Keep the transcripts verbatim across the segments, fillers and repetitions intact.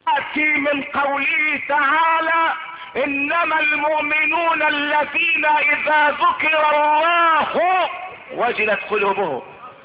يأتي من قوله تعالى انما المؤمنون الذين اذا ذكر الله وجلت قلوبهم.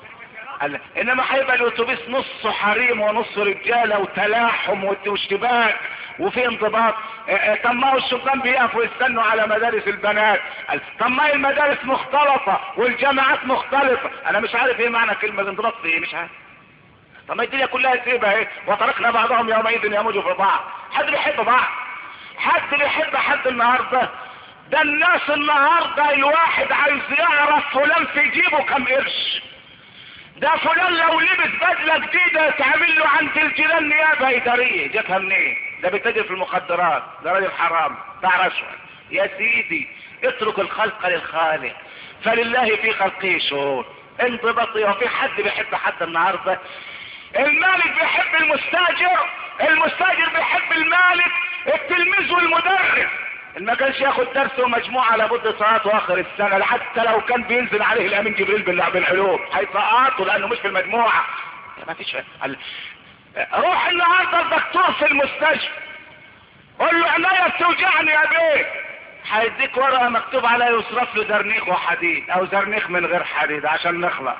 انما هيبقى الاتوبيس نصه حريم ونصه رجاله وتلاحم واشتباك وفي انضباط. طب ما هو الشبان بيقفوا يستنوا على مدارس البنات. طب ما المدارس مختلطه والجامعات مختلطه. انا مش عارف ايه معنى كلمه انضباط في ايه، مش عارف. طب ما الدنيا كلها سيبها ايه، وتركنا بعضهم يومئذ يموجوا في بعض. حد بيحب بعض؟ حد بيحب حد النهارده؟ ده الناس النهارده الواحد عايز يعرف فلان في جيبه كم قرش. ده فلان لو لبس بدله جديده يتعمل له عند الجيران نيابه اداريه. جاتها منين؟ ده بيتاجر في المخدرات، ده راجل حرام، ده رشوه. يا سيدي اترك الخلق للخالق، فلله في خلقه شؤون. انضبطي. وفي حد بيحب حد النهارده؟ المالك بيحب المستاجر، المستاجر بيحب المالك، التلميذ والمدرس. ما كانش ياخد درس ومجموعه لابد سقطه اخر السنه، حتى لو كان بينزل عليه الامين جبريل بالعلوم هيسقطه لانه مش في المجموعه. ما فيش. روح النهارده الدكتور في المستشفى قول له عينيا بتوجعني يا بيه، هيديك ورقه مكتوب عليها يصرف له زرنيخ وحديد او زرنيخ من غير حديد عشان نخلص.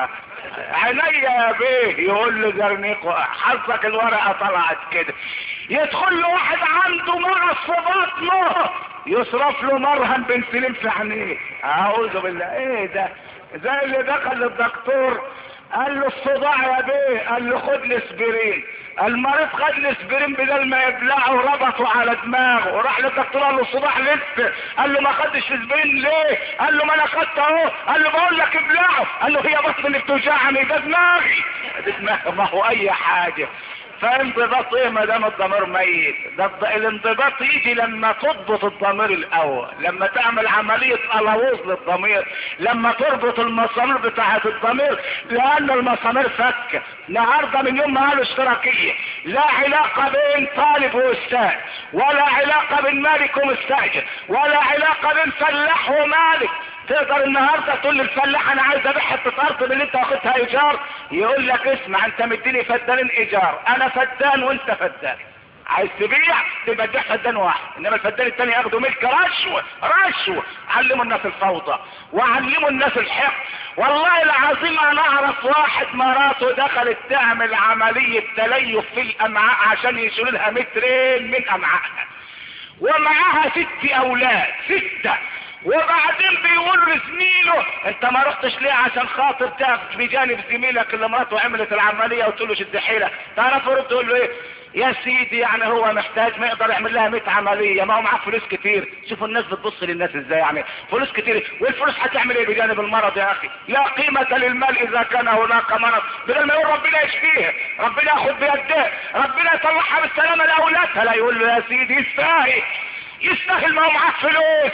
عينيا يا بيه يقول له زرنيخ، حظك الورقه طلعت كده. يدخل له واحد عنده مرض في بطنه يصرف له مرهم بنسلين في عينيه. اعوذ بالله. ايه ده؟ زي اللي دخل للدكتور قال له الصداع يا بيه، قال له خد لي اسبرين. المريض خد لي اسبرين بدل ما يبلعه وربطه على دماغه، وراح للدكتور قال له الصداع لسه، قال له ما خدش اسبرين ليه؟ قال له ما انا خدت اهو، قال له بقول لك ابلعه، قال له هي بطني اللي بتوجعني، ده دماغي. ده دماغي ما هو اي حاجه. فانضباط ايه ما دام الضمير ميت؟ ده الانضباط يجي لما تضبط الضمير الاول، لما تعمل عمليه قلاووز للضمير، لما تربط المسامير بتاعه الضمير، لان المسامير فكه. النهارده من يوم ما قالوا اشتراكيه لا علاقه بين طالب واستاذ، ولا علاقه بين مالك ومستاجر، ولا علاقه بين فلاح ومالك. تقدر النهارده تقول للفلاح انا عايز ابيع حته ارض من اللي انت واخدها ايجار، يقول لك اسمع انت مديني فدانين ايجار، انا فدان وانت فدان، عايز تبيع تبقى تبيع فدان واحد، انما الفدان الثاني ياخدوا ملك رشوه رشوه. علموا الناس الفوضى وعلموا الناس الحق. والله العظيم انا اعرف واحد مراته دخلت تعمل عمليه تليف في الامعاء عشان يشيلوا لها مترين من امعائها، ومعاها ست اولاد سته. وبعدين بيقول لزميله انت ما رحتش ليه عشان خاطر تاخد بجانب زميلك اللي مراته عملت العمليه وتقول له شد حيلك؟ تعرف رد تقول له ايه؟ يا سيدي يعني هو محتاج ما يقدر يعمل لها مية عمليه، ما هو معاه فلوس كتير. شوفوا الناس بتبص للناس ازاي، يعني فلوس كتير، والفلوس هتعمل ايه بجانب المرض يا اخي؟ لا قيمه للمال اذا كان هناك مرض. بدل ما يقول ربنا يشفيها، ربنا ياخد بيده، ربنا يطلعها بالسلامه لاولادها، لا يقول له يا سيدي يستاهل يستاهل، ما هو معاه فلوس.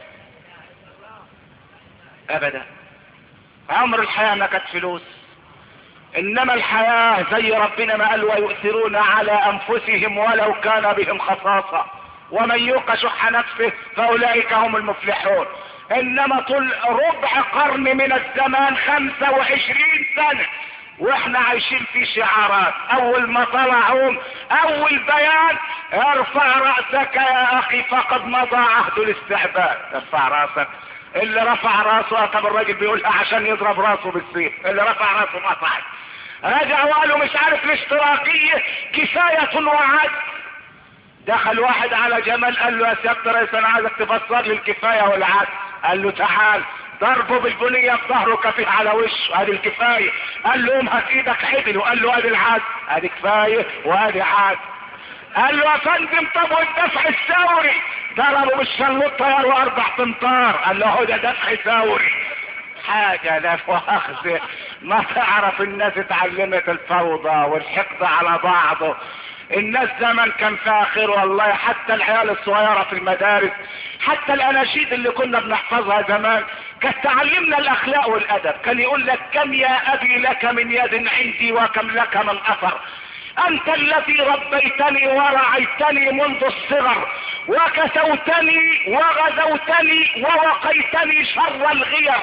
ابدا. عمر الحياة ما كانت فلوس، انما الحياة زي ربنا ما قال ويؤثرون على انفسهم ولو كان بهم خصاصة ومن يوق شح نفسه فاولئك هم المفلحون. انما طول ربع قرن من الزمان خمسة وعشرين سنة واحنا عايشين في شعارات. اول ما طلعهم اول بيان ارفع رأسك يا اخي فقد مضى عهد الاستعباد. ارفع رأسك. اللي رفع راسه طب الراجل بيقولها عشان يضرب راسه بالسيف، اللي رفع راسه مقطعت. رجع وقالوا مش عارف الاشتراكية كفاية وعد. دخل واحد على جمال قال له يا سيادة رئيس انا عايزك تفسر لي الكفاية والعد. قال له تعال. ضربه بالبنية في ظهره كفيه على وشه، ادي الكفاية. قال له قوم هات ايدك عدل، وقال له ادي العد، ادي كفاية وادي عد. قال له يا فندم طب والدفع الثوري؟ ضربوا بالشلوط طياروا اربع تمطار. قال له هو ده دفع ثوري. حاجة لا مؤاخذة ما تعرف الناس اتعلمت الفوضى والحقد على بعضه. الناس زمان كان فيها خير والله، حتى العيال الصغيرة في المدارس، حتى الاناشيد اللي كنا بنحفظها زمان كانت تعلمنا الاخلاق والادب. كان يقول لك كم يا ابي لك من يد عندي وكم لك من اثر، انت الذي ربيتني ورعيتني منذ الصغر وكسوتني وغزوتني ووقيتني شر الغير،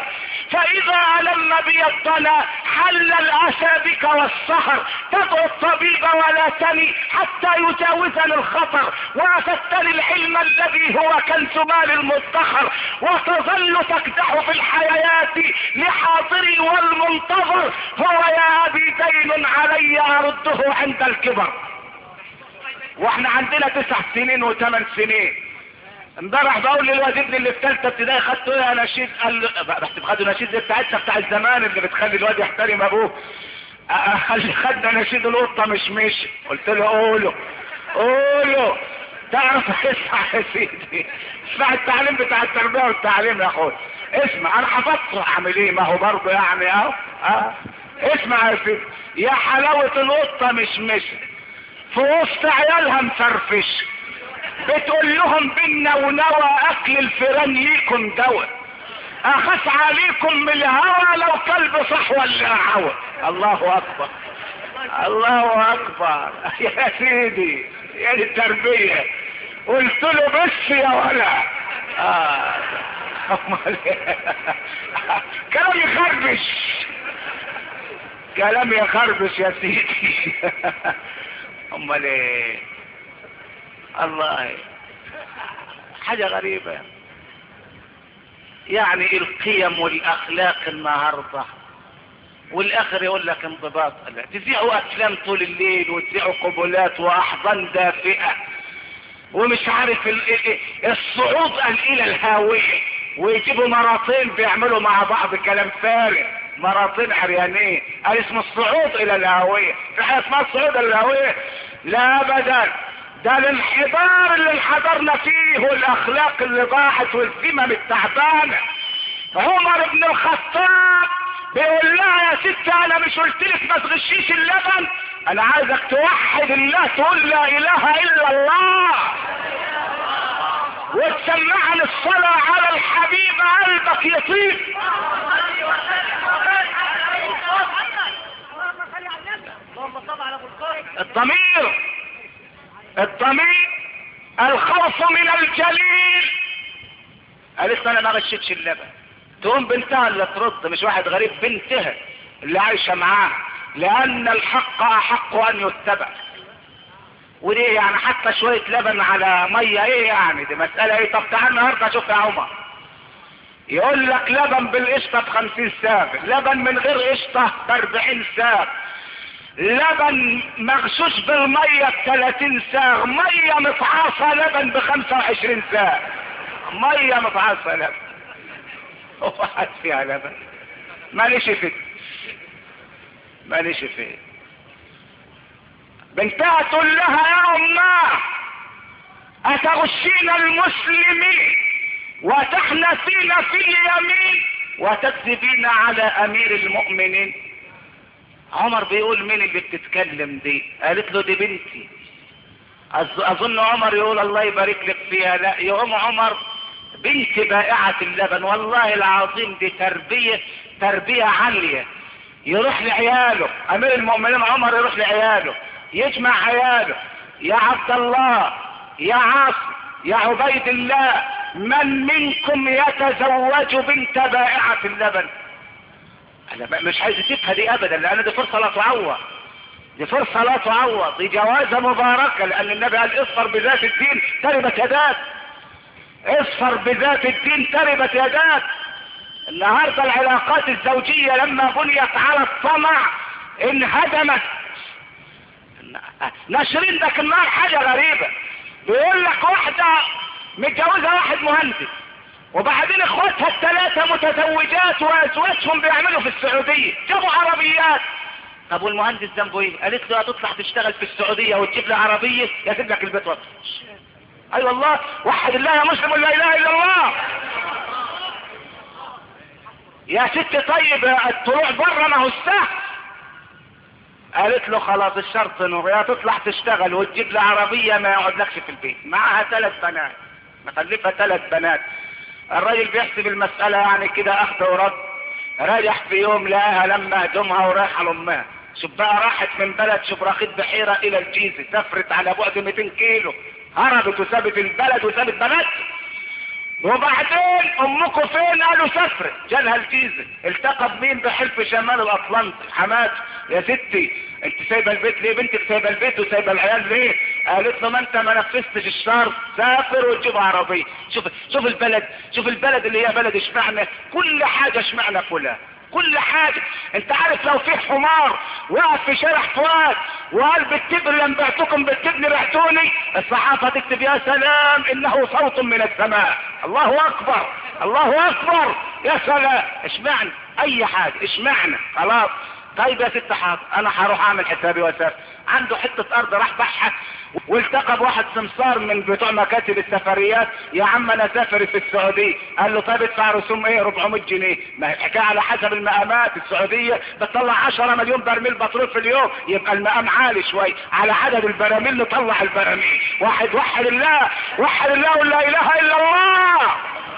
فاذا الم بي الضنا حل الاسى بك والسهر، تدعو الطبيب ولا تني حتى يجاوزني الخطر، وافدتني العلم الذي هو كنز مال المدخر، وتظل تكدح في الحياة لحاضري والمنتظر، هو يا ابي دين علي ارده عند الكبر. واحنا عندنا تسع سنين وثمان سنين. امبارح بقول للواد ابني اللي في ثالثه ابتدائي خدته ايه يا نشيد، قال بس بخدوا نشيد زي بتاعتنا بتاع الزمان اللي بتخلي الواد يحترم ابوه. قال خدنا نشيد القطه مش مش قلت له قوله قوله تعرف اسمع يا سيدي، اسمع التعليم بتاع التربيه والتعليم يا اخويا، اسمع انا حفظته اعمل ايه، ما هو برضه يعني اهو اه اسمع يا سيدي. يا حلاوه القطه مش مش في وسط عيالها مفرفش، بتقول لهم بالنونوى اكل الفيران ليكم دواء، اخاف عليكم من الهوى لو كلب صح ولا عوى. الله اكبر الله اكبر يا سيدي يا دي التربيه. قلت له بس يا ولا اه كلام يخربش كلام يخربش يا سيدي. امال ايه الله، حاجة غريبة يعني. القيم والاخلاق النهاردة والاخر يقول لك انضباط، تذيعوا افلام طول الليل وتذيعوا قبلات واحضان دافئة ومش عارف الصعود قال الى الهاوية، ويجيبوا مراتين بيعملوا مع بعض كلام فارغ، مراتين عريانين قال اسم الصعود الى الهاوية. في حاجة اسمها الصعود الى الهاوية؟ لا ابدا، ده الانحدار اللي انحدرنا فيه والاخلاق اللي ضاعت والذمم التعبانه. عمر بن الخطاب بيقول لها يا ست انا مش قلت لك ما تغشيش اللبن، انا عايزك توحد الله تقول لا اله الا الله وتسمعني الصلاه على الحبيب قلبك يطيب. الضمير الضمير الخوف من الجليل. قالت انا ما غشيتش اللبن، تقوم بنتها اللي ترد، مش واحد غريب، بنتها اللي عايشه معاها، لان الحق احق ان يتبع. وليه يعني حتى شويه لبن على ميه ايه يعني، دي مساله ايه؟ طب تعال النهارده شوف يا عمر، يقول لك لبن بالقشطه بخمسين ساغ، لبن من غير قشطه باربعين ساغ، لبن مغشوش بالمية بثلاثين ساغ، مية مفعصة لبن بخمسة وعشرين ساغ، مية مفعصة لبن واحد فيها لبن ماليش فيه ماليش فيه. بنتها تقول لها يا اماه اتغشين المسلمين وتحنثين في اليمين وتكذبين على امير المؤمنين. عمر بيقول مين اللي بتتكلم دي؟ قالت له دي بنتي. اظن عمر يقول الله يبارك لك فيها، لا يقوم عمر بنت بائعة اللبن. والله العظيم دي تربية تربية عالية. يروح لعياله امير المؤمنين عمر، يروح لعياله يجمع عياله، يا عبد الله يا عاصم يا عبيد الله من منكم يتزوج بنت بائعة اللبن؟ انا مش عايز اسيبها دي ابدا، لان دي فرصة لا تعوض، دي فرصة لا تعوض، دي جوازة مباركة، لان النبي قال اصفر بذات الدين تربت يداك، اصفر بذات الدين تربت يداك. النهاردة العلاقات الزوجية لما بنيت على الطمع انهدمت. ناشرين ذاك النهار حاجة غريبة، بيقول لك واحدة متجوزة واحد مهندس، وبعدين اخواتها الثلاثة متزوجات وازواجهم بيعملوا في السعودية، جابوا عربيات. طب والمهندس ذنبه ايه؟ قالت له هتطلع تشتغل في السعودية وتجيب لي عربية يسيب لك البيت وقت. اي أيوة والله، وحد الله يا مسلم لا اله الا الله. يا ست طيب الطلوع بره ما هو السهل. قالت له خلاص الشرط انه يا تطلع تشتغل وتجيب لي عربية ما يقعدلكش في البيت. معاها ثلاث بنات، مخلفة ثلاث بنات. الراجل بيحسب المسألة يعني كده اخذ ورد، رايح في يوم لقاها لما هدومها ورايحة لامها. شوف بقى راحت من بلد شبرخيت بحيرة الى الجيزة، سافرت على بعد مئتين كيلو، هربت وسابت البلد وسابت بنات. وبعدين امكم فين؟ قالوا سافرت. جالها الجيزه، التقى بمين؟ بحلف شمال الاطلنطي. حمات يا ستي انت سايبه البيت ليه؟ بنتك سايبه البيت وسايبه العيال ليه؟ قالت له ما انت ما نفذتش الشرط، سافر وتجيب عربيه. شوف شوف البلد، شوف البلد اللي هي بلد اشمعنى كل حاجه اشمعنى كلها كل حاجة. انت عارف لو في حمار وقف في شارع فؤاد وقال بالتبر لم بعتكم بالتبن بعتوني، الصحافة تكتب يا سلام انه صوت من السماء. الله اكبر الله اكبر يا سلام. اشمعنى اي حاجة اشمعنى؟ خلاص طيب يا ست حاضر انا هروح اعمل حسابي واسافر. عنده حتة ارض راح باعها والتقى بواحد سمسار من بتوع مكاتب السفريات. يا عم انا سافر في السعودية. قال له طيب ادفع رسوم ايه؟ أربعمية جنيه. ما هي الحكاية على حسب المقامات. السعودية بتطلع عشرة مليون برميل بترول في اليوم، يبقى المقام عالي شوي على عدد البراميل نطلع البراميل. واحد وحد الله وحد الله ولا اله الا الله.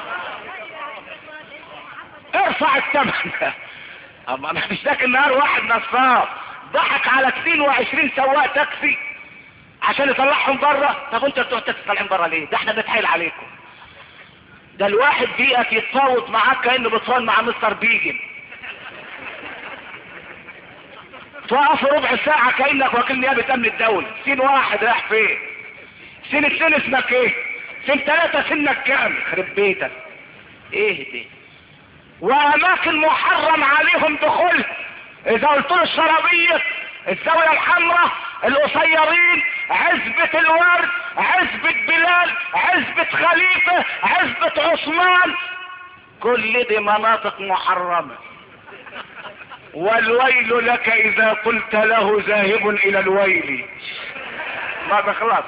ارفع الثمن. اما مش ذاك النهار واحد نصاب ضحك على اثنين وعشرين سواق تاكسي عشان يطلعهم بره. طب انت بتوع التاكسي طالعين بره ليه؟ ده احنا بنتحايل عليكم. ده الواحد بيئك يتفاوض معاك كانه بيتفاوض مع مستر بيجن. توقف ربع ساعة كأنك وكيل نيابة امن الدولة. سين واحد رايح فين؟ سين اتنين اسمك ايه؟ سين ثلاثة سنك كام؟ خرب بيتك. ايه دي؟ واماكن محرم عليهم دخول. اذا قلت له الشرابية، الزاوية الحمراء، القصيرين، عزبة الورد، عزبة بلال، عزبة خليفة، عزبة عثمان، كل دي مناطق محرمة. والويل لك اذا قلت له ذاهب الى الويل. ما بخلص.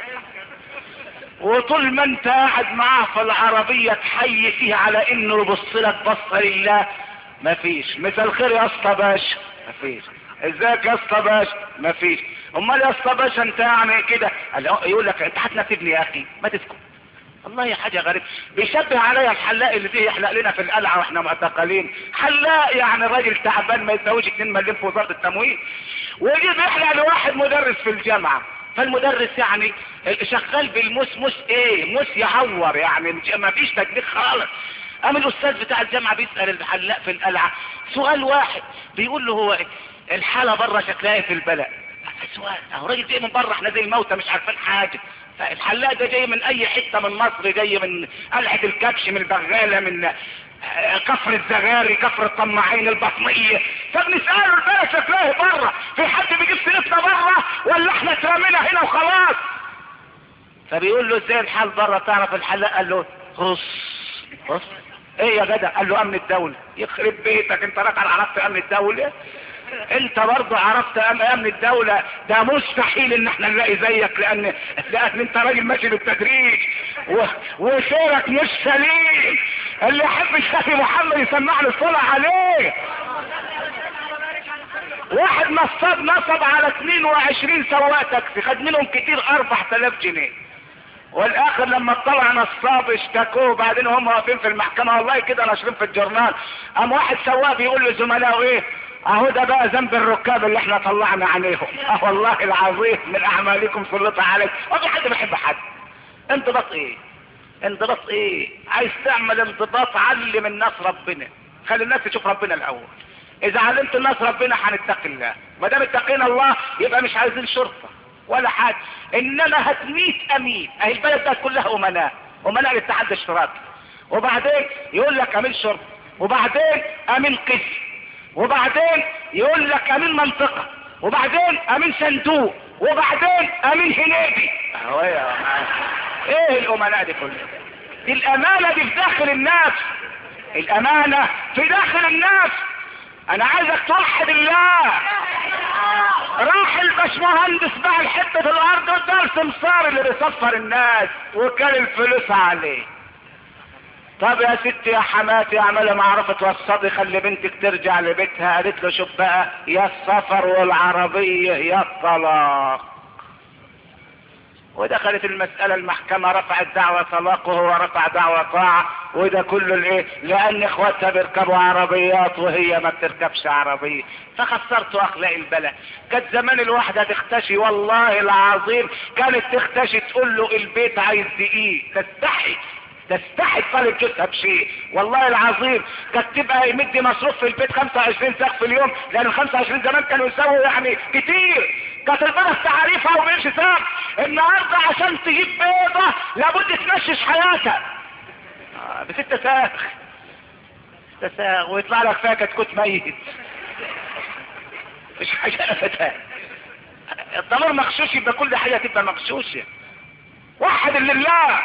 وطول ما انت قاعد معاه في العربية تحيي فيه على انه يبص لك بصة لله، مفيش. مساء الخير يا اسطى باشا، مفيش. ازيك يا اسطى باشا، مفيش. امال يا اسطى باشا انت يعني كده؟ يقول لك انت هتنافسني يا اخي، ما تسكت. والله حاجة غريبة. بيشبه عليا الحلاق اللي فيه يحلق لنا في القلعة واحنا معتقلين. حلاق يعني راجل تعبان ما يساويش اتنين مليم في وزارة التموين، ويجي بيحلق لواحد مدرس في الجامعة. فالمدرس يعني شغال بالموس. موس ايه؟ موس يعور يعني ما فيش تكليف خالص. قام الاستاذ بتاع الجامعة بيسأل الحلاق في القلعة سؤال واحد، بيقول له هو الحالة بره شكلها ايه في البلد؟ سؤال اهو راجل جاي من بره، احنا زي الموتى مش عارفين حاجة. فالحلاق ده جاي من اي حتة من مصر، جاي من قلعة الكبش، من البغالة، من كفر الزغاري، كفر الطماعين، البطنية. فبنسأله البلد شكلها ايه بره؟ في حد بيجيب سيرتنا بره ولا احنا اترمينا هنا وخلاص؟ فبيقول له ازاي الحال بره؟ تعرف الحلاق؟ قال له خص خص ايه يا جدع؟ قال له امن الدولة. يخرب بيتك انت راجل عرفت امن الدولة؟ انت برضه عرفت امن الدولة؟ ده مستحيل ان احنا نلاقي زيك، لان لان انت راجل ماشي بالتدريج و... وسيرك مش سليم. اللي يحب الشافي محمد يسمع له الصلاة عليه. واحد نصاب نصب على اثنين وعشرين سواق تاكسي، خد منهم كتير اربعة آلاف جنيه. والاخر لما طلع نصاب اشتكوه. بعدين هم واقفين في المحكمة والله كده ناشرين في الجورنال، قام واحد سواق بيقول لزملائه ايه؟ اهو ده بقى ذنب الركاب اللي احنا طلعنا عليهم. اه والله العظيم من اعمالكم سلطة عليك. وفي حد بيحب حد. انضباط ايه؟ انضباط ايه؟ عايز تعمل انضباط، علم الناس ربنا، خلي الناس تشوف ربنا الاول. اذا علمت الناس ربنا هنتقي الله. ما دام اتقينا الله يبقى مش عايزين شرطة ولا حاجة، انما هتميت امين. اهي البلد ده كلها امناء، امناء الاتحاد الاشتراكي. وبعدين يقول لك امين شرطة، وبعدين امين قسم، وبعدين يقول لك امين منطقة، وبعدين امين صندوق، وبعدين امين هنيدي. اهو يا ايه الامناء دي كلها؟ دي الامانة دي في داخل الناس. الامانة في داخل الناس. انا عايزك توحد الله. راح الباشمهندس باع الحته في الارض وده السمسار اللي بيصفر الناس وكان الفلوس عليه. طب يا ستي يا حماتي اعملي معرفة وصدي خلي بنتك ترجع لبيتها. قالت له شوف بقى، يا السفر والعربية يا الطلاق. ودخلت المسألة المحكمة، رفعت دعوة طلاق وهو رفع دعوة طاعة. وده كله الايه؟ لان اخواتها بيركبوا عربيات وهي ما بتركبش عربية. فخسرت اخلاق البلد. كانت زمان الواحدة تختشي، والله العظيم كانت تختشي تقول له البيت عايز دقيق، تستحي تستحي طالب جوزها بشيء. والله العظيم كانت تبقى يمد مصروف في البيت خمسة وعشرين ساق في اليوم، لان ال خمسة وعشرين زمان كانوا يساووا يعني كتير. كانت البيضة تعريفها وبقرش ساق. النهارده عشان تجيب بيضة لابد تمشش حياتها آه بستة ساق ستة ساق، ويطلع لك فيها كتكوت ميت مش حاجة ابدا. الضمير مغشوش يبقى كل حاجة تبقى مغشوشة. وحد لله.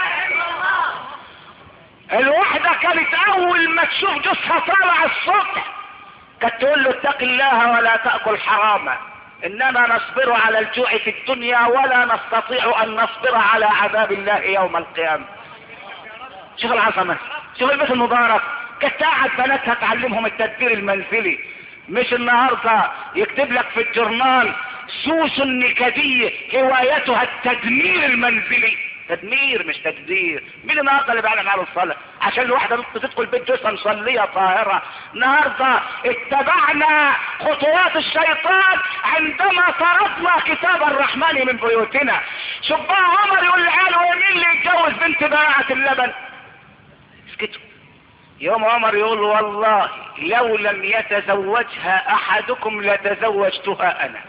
الوحدة كانت اول ما تشوف جوزها طالع الصبح كانت تقول له اتق الله ولا تأكل حراما، انما نصبر على الجوع في الدنيا ولا نستطيع ان نصبر على عذاب الله يوم القيامة. شوف العظمة، شوف البيت المبارك. كانت قاعد بناتها تعلمهم التدبير المنزلي، مش النهارده يكتب لك في الجورنال سوس النكدية هوايتها التدمير المنزلي. تدمير مش تدبير. مين النهارده اللي بيعلم على الصلاه عشان الواحده تدخل بيت جوزها مصليه طاهره؟ النهارده اتبعنا خطوات الشيطان عندما طردنا كتاب الرحمن من بيوتنا. شوف بقى عمر يقول لعياله مين اللي يتجوز بنت بائعة اللبن؟ اسكتوا. يوم عمر يقول والله لو لم يتزوجها احدكم لتزوجتها انا.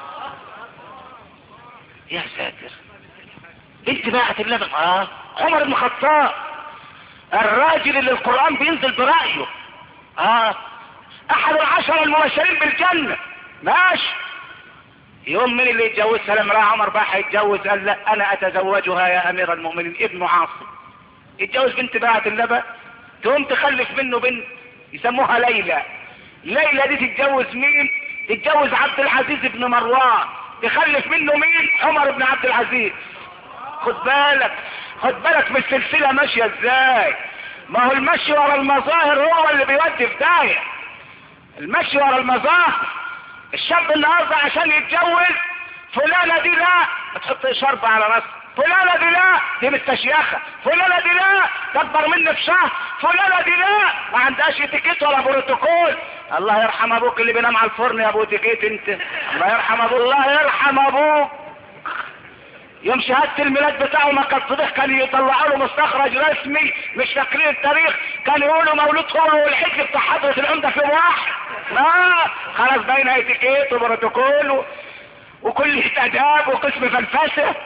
يا ساتر، بنت بائعة اللبن. اه عمر بن الخطاب الراجل اللي القرآن بينزل برأيه. اه احد العشرة المبشرين بالجنة. ماشي. يوم من اللي يتجوزها لما راح عمر بقى هيتجوز قال لا انا اتزوجها يا امير المؤمنين. ابن عاصم يتجوز بنت بائعة اللبن، تقوم تخلف منه بنت يسموها ليلى. ليلى دي تتجوز مين؟ تتجوز عبد العزيز بن مروان، تخلف منه مين؟ عمر بن عبد العزيز. خد بالك، خد بالك من السلسلة ماشية ازاي. ما هو المشي ورا المظاهر هو اللي بيودي في داهية. المشي ورا المظاهر. الشاب النهارده عشان يتجوز فلانة دي لا ما تحط شرب على راسها، فلانة دي لا دي مستشيخة، فلانة دي لا تكبر مني في شهر، فلانة دي لا ما عندهاش اتيكيت ولا بروتوكول. الله يرحم ابوك اللي بينام على الفرن يا ابو اتيكيت انت. الله يرحم ابوك، الله يرحم ابوك. يوم شهادة الميلاد بتاعه ما كان صديق كان يطلعوا له مستخرج رسمي مش فاكرين التاريخ، كان يقولوا مولود هو والحج بتاع حضرة العمدة في واحد. اه خلاص بين اتيكيت وبروتوكول و... وكل اداب وقسم فلسفه.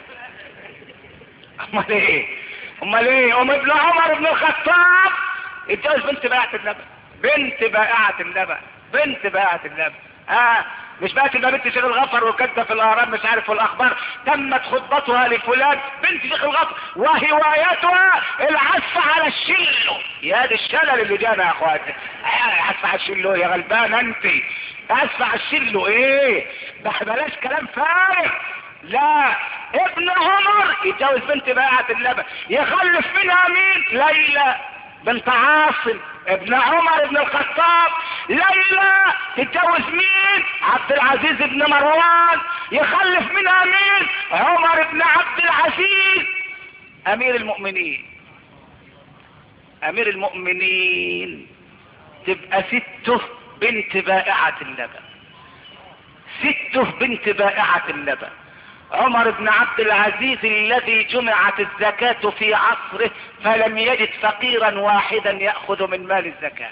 امال ايه؟ امال ايه؟ ام ابن عمر بن الخطاب اتجوز بنت بائعة اللبن. بنت بائعة اللبن، بنت بائعة اللبن. اه مش بقى تبقى بنت شيخ الغفر وكاتبه في الاهرام مش عارف في الاخبار تمت خطبتها لفلان بنت شيخ الغفر وهوايتها العزف على الشلو. يا دي الشلل اللي جانا يا اخواتي. عزف على الشلو يا غلبان انت. عزف على الشلو ايه؟ بلاش كلام فارغ. لا، ابن عمر يتجوز بنت بائعة اللبن، يخلف منها مين؟ ليلى بنت عاصم. ابن عمر بن الخطاب ليلى تتجوز مين؟ عبد العزيز بن مروان، يخلف منها مين؟ عمر بن عبد العزيز امير المؤمنين. امير المؤمنين تبقى سته بنت بائعة اللبن، سته بنت بائعة اللبن. عمر بن عبد العزيز الذي جمعت الزكاة في عصره فلم يجد فقيرا واحدا يأخذ من مال الزكاة.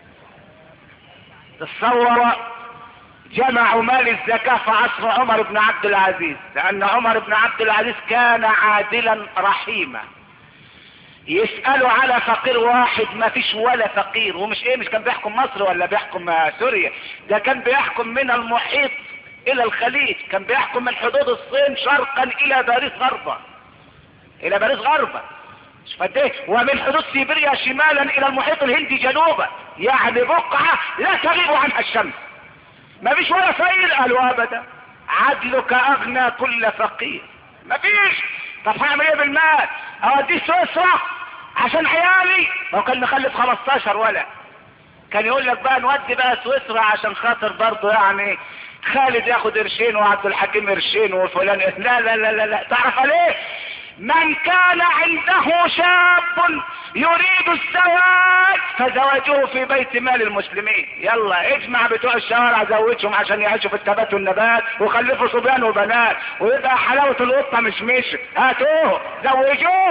تصور جمعوا مال الزكاة في عصر عمر بن عبد العزيز، لأن عمر بن عبد العزيز كان عادلا رحيما. يسألوا على فقير واحد ما فيش ولا فقير. ومش ايه، مش كان بيحكم مصر ولا بيحكم سوريا، ده كان بيحكم من المحيط الى الخليج، كان بيحكم من حدود الصين شرقا الى باريس غربا، الى باريس غربا فده، ومن حدود سيبيريا شمالا الى المحيط الهندي جنوبا، يعني بقعة لا تغيب عنها الشمس. ما فيش ولا فقير. قالوا ابدا عدلك اغنى كل فقير. ما فيش. طب هعمل ايه بالمال؟ اوديه سويسرا عشان عيالي؟ لو كان مخلف خمستاشر ولا كان يقول لك بقى نودي بقى سويسرا عشان خاطر برضه يعني خالد ياخد قرشين وعبد الحكيم قرشين وفلان. لا لا لا لا, لا. تعرف ليه؟ من كان عنده شاب يريد الزواج فزواجه في بيت مال المسلمين. يلا اجمع بتوع الشوارع زوجهم عشان يعيشوا في التبات والنبات وخلفوا صبيان وبنات ويبقى حلاوة القطة مش مش هاتوه زوجوه.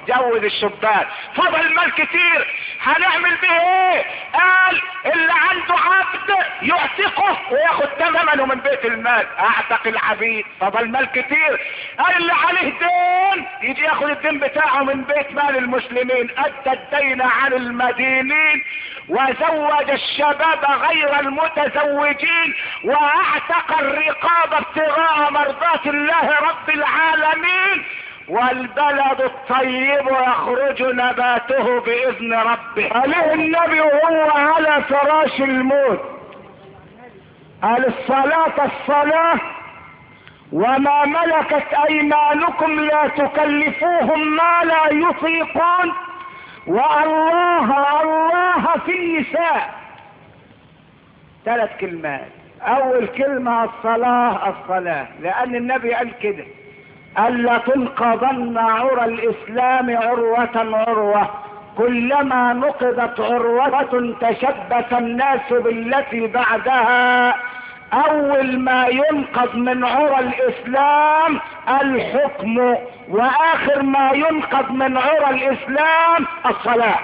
جوز الشبان. فضل المال كتير، هنعمل به ايه؟ قال اللي عنده عبد يعتقه وياخد ثمنه من بيت المال. اعتق العبيد. فضل مال كتير، قال اللي عليه دين يجي ياخد الدين بتاعه من بيت مال المسلمين. ادى الدين عن المدينين وزوج الشباب غير المتزوجين واعتق الرقاب ابتغاء مرضات الله رب العالمين. والبلد الطيب يخرج نباته باذن ربه. عليه النبي وهو على فراش الموت قال الصلاة الصلاة وما ملكت ايمانكم لا تكلفوهم ما لا يطيقون والله الله في النساء. ثلاث كلمات. اول كلمة الصلاة الصلاة، لان النبي قال كده، قال لا تنقضن عرى الاسلام عروة عروة، كلما نقضت عروة تشبث الناس بالتي بعدها. اول ما ينقض من عرى الاسلام الحكم، واخر ما ينقض من عرى الاسلام الصلاة.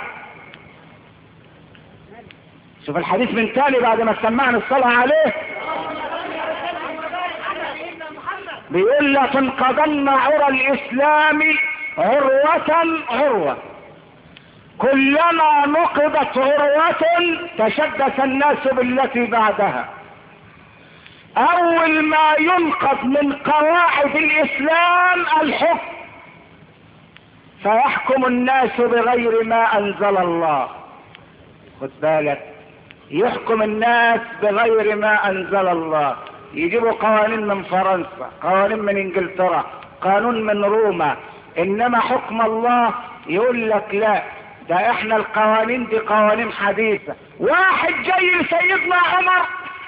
شوف الحديث من تاني بعد ما سمعنا الصلاة عليه، بيقول لا تنقضن عرى الاسلام عروة عروة، كلما نقضت عروة تشبث الناس بالتي بعدها. اول ما ينقض من قواعد الاسلام الحكم، فيحكم الناس بغير ما انزل الله. خد بالك، يحكم الناس بغير ما انزل الله. يجيبوا قوانين من فرنسا، قوانين من انجلترا، قانون من روما، انما حكم الله يقول لك لا، ده احنا القوانين دي قوانين حديثة. واحد جاي لسيدنا عمر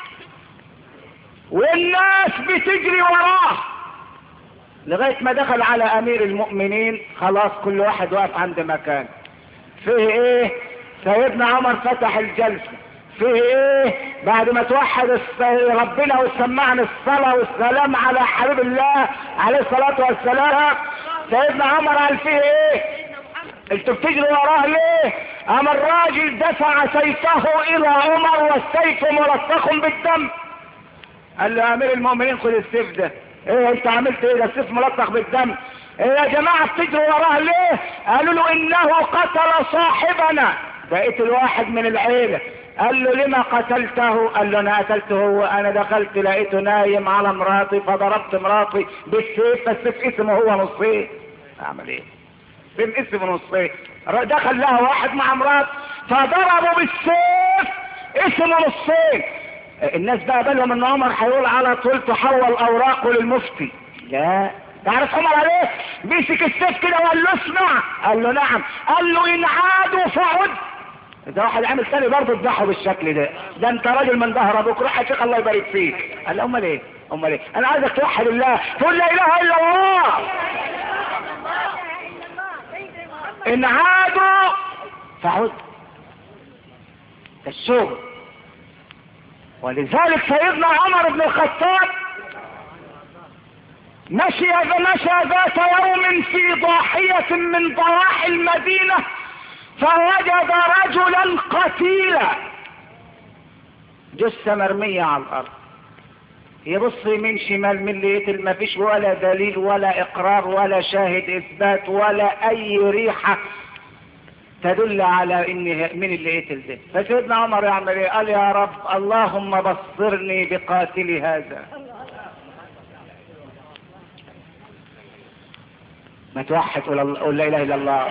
والناس بتجري وراه لغاية ما دخل على امير المؤمنين، خلاص كل واحد واقف عند مكان. فيه ايه؟ سيدنا عمر فتح الجلسة. فيه ايه؟ بعد ما توحد ربنا وسمعنا الصلاة والسلام على حبيب الله عليه الصلاة والسلام، سيدنا عمر قال فيه ايه؟ انتوا بتجروا وراه ليه؟ اما الراجل دفع سيفه الى عمر والسيف ملطخ بالدم. قال له امير المؤمنين خد السيف ده. ايه انت عملت ايه؟ ده السيف ملطخ بالدم. ايه يا جماعة بتجروا وراه ليه؟ قالوا له انه قتل صاحبنا. بقيت الواحد من العيلة. قال له لما قتلته؟ قال له انا قتلته هو، انا دخلت لقيته نايم على مراتي فضربت مراتي بالسيف، فالسيف اسمه هو نصين. اعمل ايه؟ سيف اسمه نصين. دخل لها واحد مع مرات فضربوا بالسيف اسمه نصين. الناس بقى بالهم ان عمر هيقول على طول تحول اوراقه للمفتي. لا، تعرف عمر عليه؟ مسك السيف كده وقال له اسمع. قال له نعم. قال له ان عادوا فعد. اذا واحد عامل ثاني برضه تضحوا بالشكل ده، ده انت راجل من ظهر ابوك، روح يا شيخ الله يبارك فيك. قال له امال ايه؟ امال ايه؟ انا عايزك توحد الله، تقول لا اله الا الله. ان عادوا فعد. الشغل. ولذلك سيدنا عمر بن الخطاب مشي مشى ذات يوم في ضاحية من ضواحي المدينة فوجد رجلا قتيلا، جثة مرمية على الارض. يبص يمين شمال من اللي يقتل، ما فيش ولا دليل ولا اقرار ولا شاهد اثبات ولا اي ريحة تدل على ان من اللي قتل ده. فسيدنا عمر يعمل ايه؟ قال يا رب اللهم بصرني بقاتل هذا. ما توحد قول لا اله الا الله.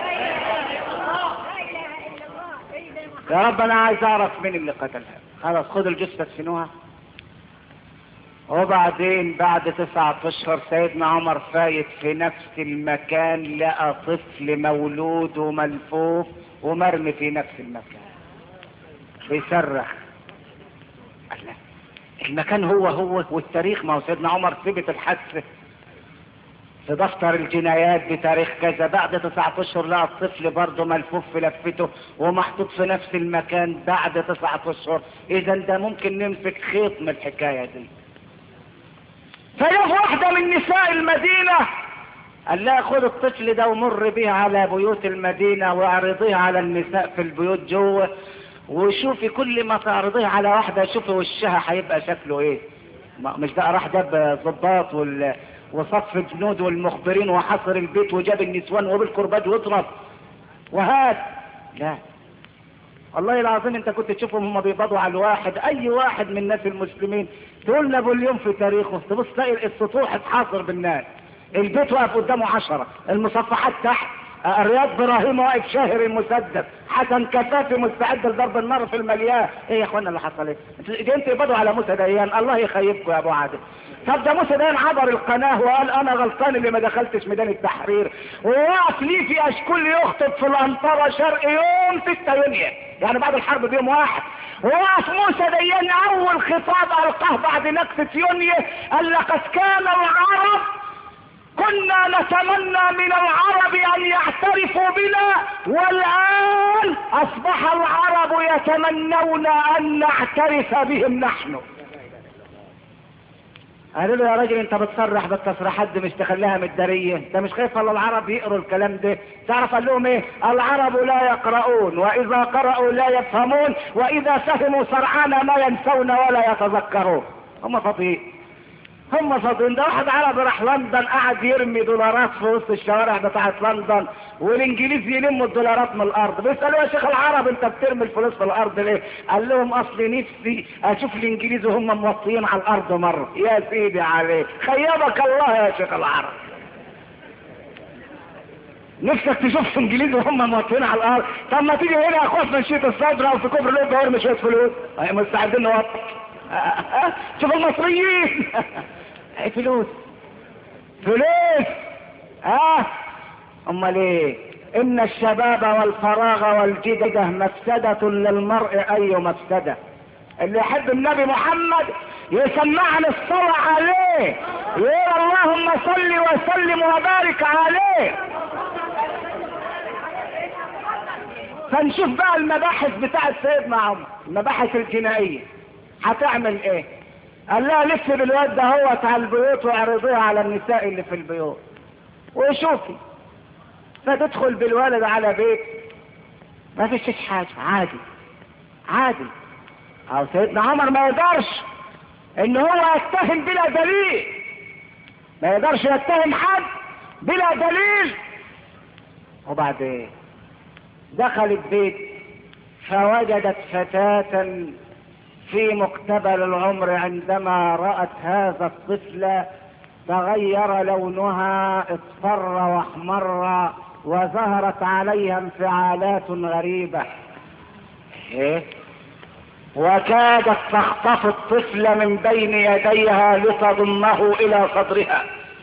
يا رب انا عايز اعرف مين اللي قتلها. خلاص خد الجثة تدفنوها. وبعدين بعد تسعة اشهر سيدنا عمر فايت في نفس المكان، لقى طفل مولود وملفوف ومرمي في نفس المكان بيصرخ. الله، المكان هو هو والتاريخ. ما هو سيدنا عمر ثبت الحادثة في دفتر الجنايات بتاريخ كذا، بعد تسعة اشهر لقى الطفل برضه ملفوف في لفته ومحطوط في نفس المكان بعد تسعة اشهر. اذا ده ممكن نمسك خيط من الحكاية دي. فجاء واحدة من نساء المدينة قال لها خد الطفل ده ومر به على بيوت المدينة واعرضيه على النساء في البيوت جوه، وشوفي كل ما تعرضيه على واحدة شوفي وشها هيبقى شكله ايه. مش بقى راح جاب ضباط وال... وصف الجنود والمخبرين وحصر البيت وجاب النسوان وبالكرباج واضرب وهات. لا والله العظيم انت كنت تشوفهم هم بيقبضوا على الواحد، اي واحد من الناس المسلمين تقول نابليون في تاريخه تبص تلاقي السطوح اتحاصر بالناس، البيت واقف قدامه عشرة، المصفحات تحت، الرياض ابراهيم واقف شاهر المسدس، حسن كفافي مستعد لضرب النار في المليان. ايه يا اخوانا اللي حصل ايه؟ انتوا يقبضوا على موسى ديان، الله يخيبكم يا ابو عادل. طب ده موسى ديان عبر القناه وقال انا غلطان اللي ما دخلتش ميدان التحرير، ووقف ليه في اشكال يخطب في الانطره شرق يوم ستة يونيو، يعني بعد الحرب بيوم واحد. ووقف موسى ديان اول خطاب القاه بعد نكسة يونيو قال لقد كان العرب كنا نتمنى من العرب ان يعترفوا بنا، والان اصبح العرب يتمنون ان نعترف بهم نحن. قالوا له يا راجل انت بتصرح بالتصريحات دي مش تخليها متداريه، انت مش خايف على العرب يقروا الكلام ده؟ تعرف قال لهم ايه؟ العرب لا يقرؤون، واذا قرأوا لا يفهمون، واذا فهموا سرعان ما ينسون ولا يتذكرون. هم فاضيين، هم فاضيين. ده واحد عربي راح لندن قعد يرمي دولارات في وسط الشوارع بتاعت لندن، والانجليز يلموا الدولارات من الارض. بيسالوا يا شيخ العرب انت بترمي الفلوس في الارض ليه؟ قال لهم اصل نفسي اشوف الانجليز وهم موطيين على الارض مره. يا سيدي عليك، خيبك الله يا شيخ العرب. نفسك تشوف انجليز وهم موطيين على الارض؟ طب ما تيجي هنا يا اخوات من شيط الصدر او في كفر الوجه ورمي شويه فلوس، مستعدين نوطي. شوف المصريين فلوس فلوس. اه امال ايه؟ ان الشباب والفراغ والجدة مفسدة للمرء اي مفسدة. اللي يحب النبي محمد يسمعنا الصلاة عليه، يقول اللهم صل وسلم وبارك عليه. فنشوف بقى المباحث بتاعت سيدنا عمر، المباحث الجنائية هتعمل ايه؟ قال لها لف بالواد ده هو على البيوت واعرضيها على النساء اللي في البيوت وشوفي. فتدخل بالولد على بيت ما فيش حاجة، عادي عادي. او سيدنا عمر ما يقدرش ان هو يتهم بلا دليل، ما يقدرش يتهم حد بلا دليل. وبعدين دخلت بيت فوجدت فتاة في مقتبل العمر، عندما رأت هذا الطفل تغير لونها، اصفر واحمر، وظهرت عليها انفعالات غريبة. ايه؟ وكادت تخطف الطفل من بين يديها لتضمه الى صدرها.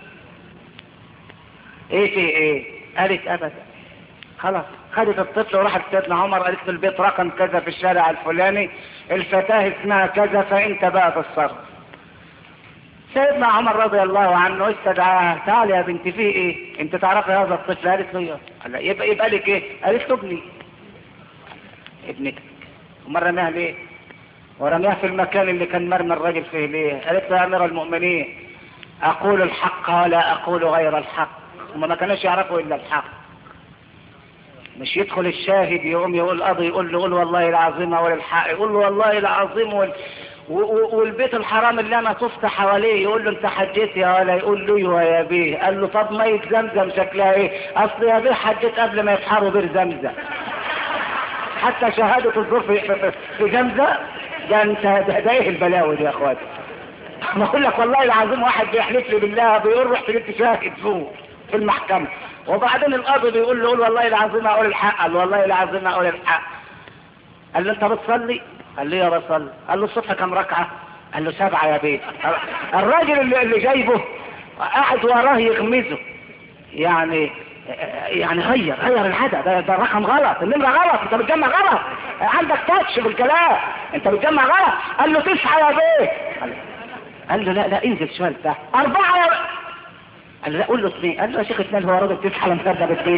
ايه في ايه؟ قالت ابدا. خلاص خدت الطفل وراحت سيدنا عمر، قالت له البيت رقم كذا في الشارع الفلاني، الفتاة اسمها كذا، فانت بقى تتصرف. سيدنا عمر رضي الله عنه استدعاها، تعالي يا بنتي فيه ايه؟ انت تعرفي هذا الطفل؟ قالت له ايه؟ قال يبقى يبقى لك ايه؟ قالت له ابني. ابنك؟ امال رماها ليه؟ ورماها في المكان اللي كان مرمى الراجل فيه ليه؟ قالت له يا امير المؤمنين اقول الحق ولا اقول غير الحق. هم ما كانوش يعرفوا الا الحق. مش يدخل الشاهد يقوم يقول قاضي يقول له قول والله العظيم اقول الحق، يقول له والله العظيم وال... والبيت الحرام اللي انا طفت حواليه يقول له انت حجيت يا ولا؟ يقول له ايوه يا بيه. قال له طب ميه زمزم شكلها ايه؟ اصل يا بيه حجيت قبل ما يفحروا بير زمزم. حتى شهاده الظهر في, في زمزم. ده انت ده, ده ايه البلاوي دي يا اخواتي؟ ما اقول لك والله العظيم واحد بيحلف لي بالله بيقول رحت جبت شاهد فوق في المحكمه، وبعدين القاضي بيقول له قول والله العظيم اقول الحق. قال والله العظيم اقول الحق. قال له انت بتصلي؟ قال له يا بصلي. قال له الصبح كم ركعه؟ قال له سبعه يا بيه. الراجل اللي, اللي جايبه قاعد وراه يغمزه، يعني يعني غير غير العدد، ده, ده الرقم غلط، النمره غلط، انت بتجمع غلط، عندك تاتش بالكلام، انت بتجمع غلط. قال له تسعه يا بيه. قال له لا لا انزل شويه لتحت. اربعه يا بيه. قال له لا قول له اثنين. قال له يا شيخ اثنين هو راجل تسعه لما تبدا باثنين.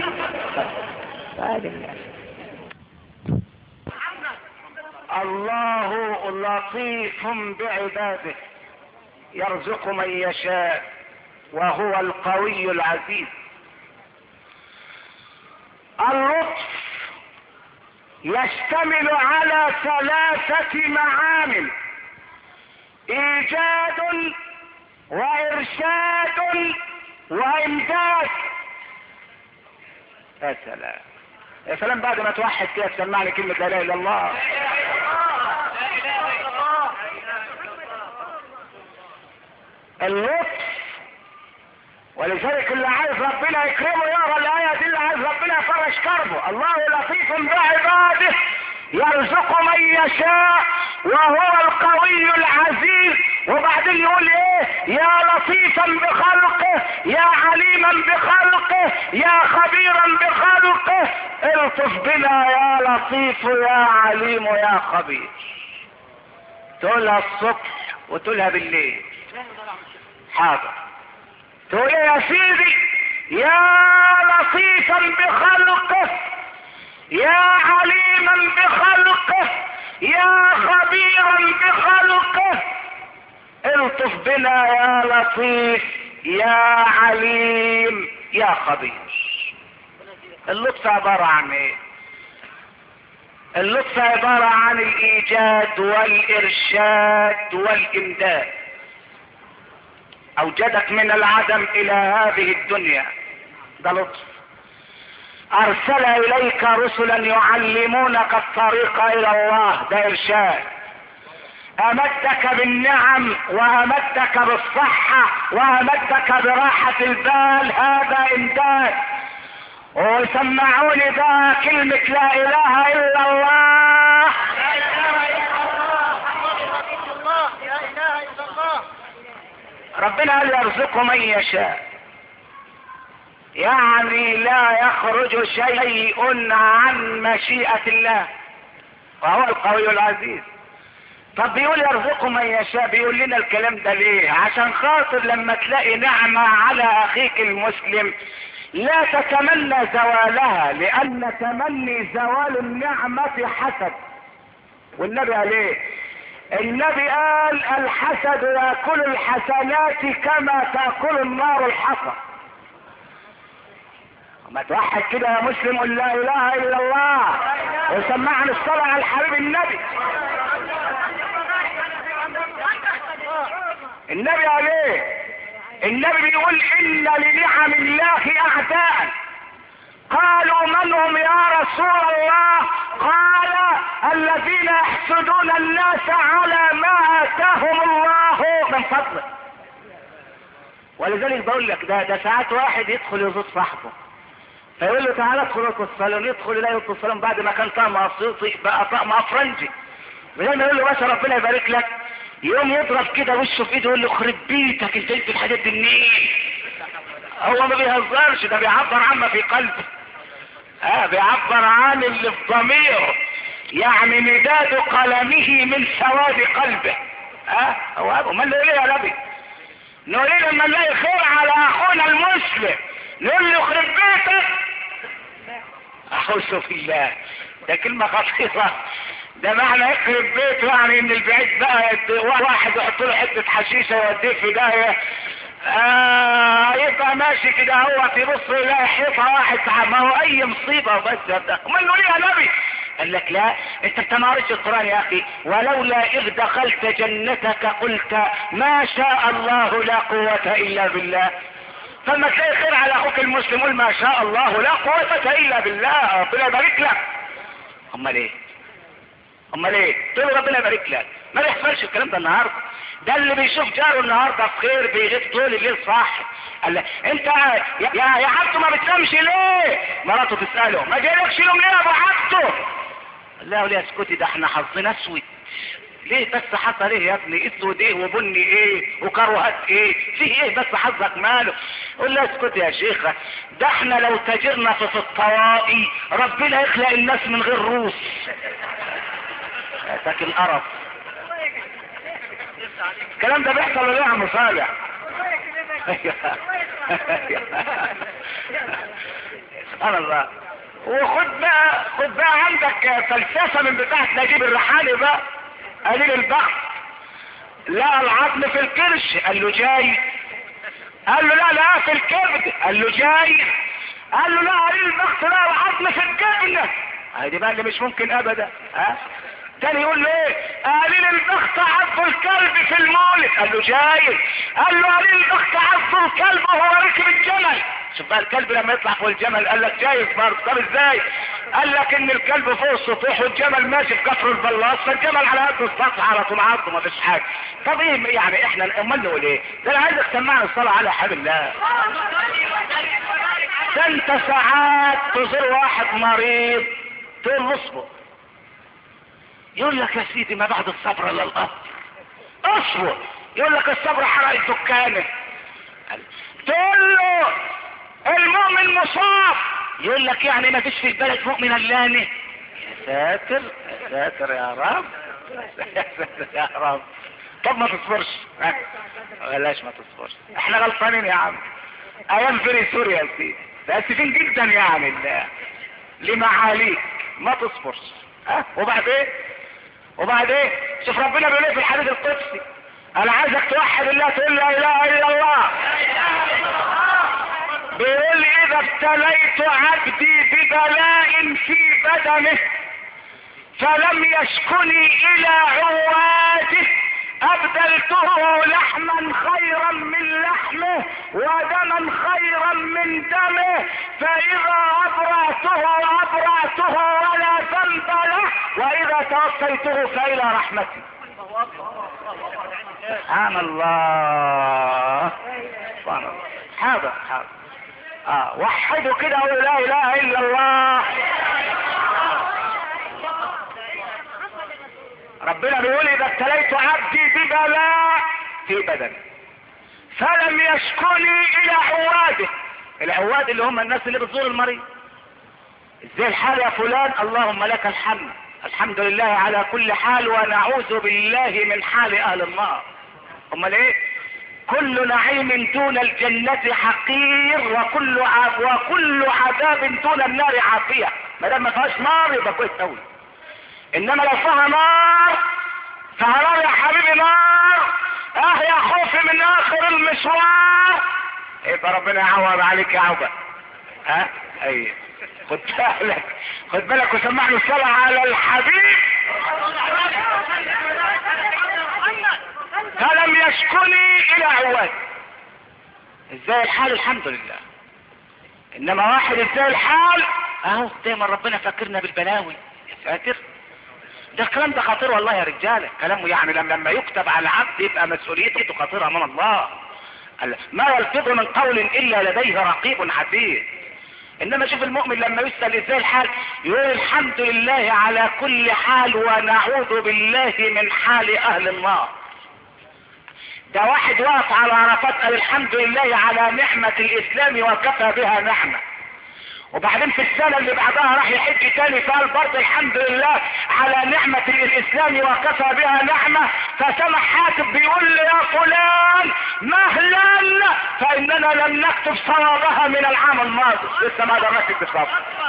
الله لطيف بعباده يرزق من يشاء وهو القوي العزيز. اللطف يشتمل على ثلاثة معامل: ايجاد وارشاد وامداد. يا سلام يا سلام، بعد ما توحد كده تسمعني كلمة لا اله الا الله. اللطف، ولذلك اللي عايز ربنا يكرمه يقرا الايه دي، اللي عايز ربنا يفرج كربه. الله لطيف بعباده يرزق من يشاء وهو القوي العزيز. وبعدين يقول ايه؟ يا لطيفا بخلقه يا عليما بخلقه يا خبيرا بخلقه الطف بنا يا لطيف يا عليم يا خبير. تقولها الصبح وتقولها بالليل. حاضر. تقول يا سيدي يا لطيفا بخلقه يا عليما بخلقه يا خبيرا بخلقه الطف بنا يا لطيف يا عليم يا خبير. اللطف عبارة عن ايه؟ اللطف عبارة عن الايجاد والارشاد والامداد. اوجدك من العدم الى هذه الدنيا، ده لطف. ارسل اليك رسلا يعلمونك الطريق الى الله، ده ارشاد. امدك بالنعم وامدك بالصحة وامدك براحة البال، هذا امداد. ويسمعوني ده كلمة لا اله الا الله. لا اله الا الله محمد رسول الله. لا اله الا الله. ربنا قال يرزق من يشاء، يعني لا يخرج شيء عن مشيئة الله، وهو القوي العزيز. طب بيقول يرزق من يشاء، بيقول لنا الكلام ده ليه؟ عشان خاطر لما تلاقي نعمة على اخيك المسلم لا تتمنى زوالها، لان تمني زوال النعمة حسد. والنبي قال ايه؟ النبي قال الحسد ياكل الحسنات كما تاكل النار الحطب. ما توحد كده يا مسلم، قل لا اله الا الله وسمعنا الصلاة على الحبيب النبي. النبي قال ايه؟ النبي بيقول ان لنعم الله اعداء. قالوا من هم يا رسول الله؟ قال الذين يحسدون الناس على ما اتاهم الله من فضله. ولذلك بقول لك ده ده ساعات واحد يدخل يزور صاحبه فيقول له تعالى ادخل ادخل الصالون، يدخل لا يدخل الصالون بعد ما كان طعم اسيوطي بقى طعم افرنجي. ولما يقول له باشا ربنا يبارك لك، يقوم يضرب كده وشه في ايده يقول له خرب بيتك انت جبت الحاجات دي منين؟ هو ما بيهزرش، ده بيعبر عما في قلبه. اه بيعبر عن اللي في ضميره، يعني مداد قلمه من سواد قلبه. اه هو ابو ما نقول ايه يا نبي؟ نقول ايه لما نلاقي خير على اخونا المسلم نقول له خرب بيتك؟ اعوذ بالله، ده كلمة خطيرة. ده معنى يخرب بيته يعني ان البعيد بقى واحد يحط له حتة حشيشة يوديه في داهية. آه يبقى ماشي كده هو يبص يلاقي حيطة واحد، ما هو اي مصيبة بس ده. امال نقول يا نبي؟ قال لك لا، انت بتمارس القرآن يا اخي. ولولا اذ دخلت جنتك قلت ما شاء الله لا قوة الا بالله. فلما تلاقي خير على اخوك المسلم قول ما شاء الله لا قوة الا بالله، ربنا يبارك لك. امال ايه؟ امال ايه؟ تقول ربنا يبارك لك. ما بيحصلش الكلام ده النهارده. ده اللي بيشوف جاره النهارده بخير بيغيب طول الليل صاحي. قال له انت يا يا عبده ما بتنامش ليه؟ مراته تساله ما جايلكش يوم ليه يا ابو عبده؟ قال لها يا اسكتي ده احنا حظنا اسود. ليه بس حصل ايه يا ابني؟ اسود ايه وبني ايه وكروهات ايه؟ فيه ايه بس حظك ماله؟ قول له اسكت يا شيخه، ده احنا لو تاجرنا في في الطوائي ربنا يخلق الناس من غير روس. لكن قرف. الكلام ده بيحصل ولا يا عم صالح؟ سبحان الله. وخد بقى خد بقى عندك فلسفه من بتاعه نجيب الريحاني بقى قليل البخت. لا العظم في الكرش، قال له جاي. قال له لا لا في الكبد، قال له جاي. قال له لا قليل البخت لا العظم في الجنة. هذه بقى اللي مش ممكن ابدا. ها تاني يقول له ايه؟ قليل البخت عض الكلب في المولد. قال له جايز. قال له قليل البخت عض الكلب وهو راكب الجمل. شوف بقى الكلب لما يطلع فوق الجمل قال لك جايز برضه. طب ازاي؟ قال لك ان الكلب فوق السطوح والجمل ماشي في كفر البلاط، فالجمل على قد السطح على طول عضه ما فيش حاجه. طب ايه يعني احنا امال نقول ايه؟ ده انا عايزك تسمعني الصلاه على حبيب الله. ده انت ساعات تزور واحد مريض تقول له اصبر، يقول لك يا سيدي ما بعد الصبر الا القبر. اصبر، يقول لك الصبر حرق الدكانه. تقول له المؤمن مصاب، يقول لك يعني ما فيش في البلد مؤمن اللانه. يا ساتر يا ساتر يا رب يا ساتر يا رب. طب ما تصبرش، بلاش ما تصبرش، احنا غلطانين يا عم. ايام فيري سوريا يا سيدي اسفين جدا يعني لمعاليك، ما تصبرش. ها وبعدين وبعدين شوف ربنا بيقول ايه في الحديث القدسي؟ انا عايزك توحد الله، تقول لا اله الا الله. بيقول لي اذا ابتليت عبدي ببلاء في بدنه فلم يشكني الى عواده ابدلته لحما خيرا من لحمه ودما خيرا من دمه، فاذا ابرأته ابرأته ولا ذنب له، واذا توفيته فالى رحمتي. سبحان الله سبحان الله. حاضر حاضر. اه وحدوا كده وقولوا لا اله الا الله. ربنا بيقول اذا ابتليت عبدي ببلاء في بدني فلم يشكني الى عواده. العواد اللي هم الناس اللي بتزور المريض. ازاي الحال يا فلان؟ اللهم لك الحمد، الحمد لله على كل حال ونعوذ بالله من حال اهل النار. امال ايه؟ كل نعيم دون الجنة حقير وكل عذاب وكل عذاب دون النار عافية. ما دام ما فيهاش نار يبقى كويس قوي. انما لو فيها نار فنار يا حبيبي نار. اه يا خوفي من اخر المشوار. يبقى ربنا يعوض عليك يا عوبة. ها ايه خد بالك خد بالك وسمعني الصلاة على الحبيب. فلم يشكني الى عواد. ازاي الحال؟ الحمد لله. انما واحد ازاي الحال؟ اهو دايما ربنا فاكرنا بالبلاوي. يا ساتر، ده الكلام ده خطير والله يا رجاله. كلامه يعني لما يكتب على العبد يبقى مسؤوليته خطيره امام الله. ما يلفظ من قول الا لديه رقيب عتيد. انما شوف المؤمن لما يسأل ازاي الحال يقول الحمد لله على كل حال ونعوذ بالله من حال اهل النار. ده واحد واقف على عرفات قال الحمد لله على نعمة الاسلام وكفى بها نعمة. وبعدين في السنة اللي بعدها راح يحج تاني فقال برضه الحمد لله على نعمة الاسلام وكفى بها نعمة. فسمع حاتب بيقول لي يا فلان مهلا فاننا لم نكتب صوابها من العام الماضي. لسه ما درست الصواب.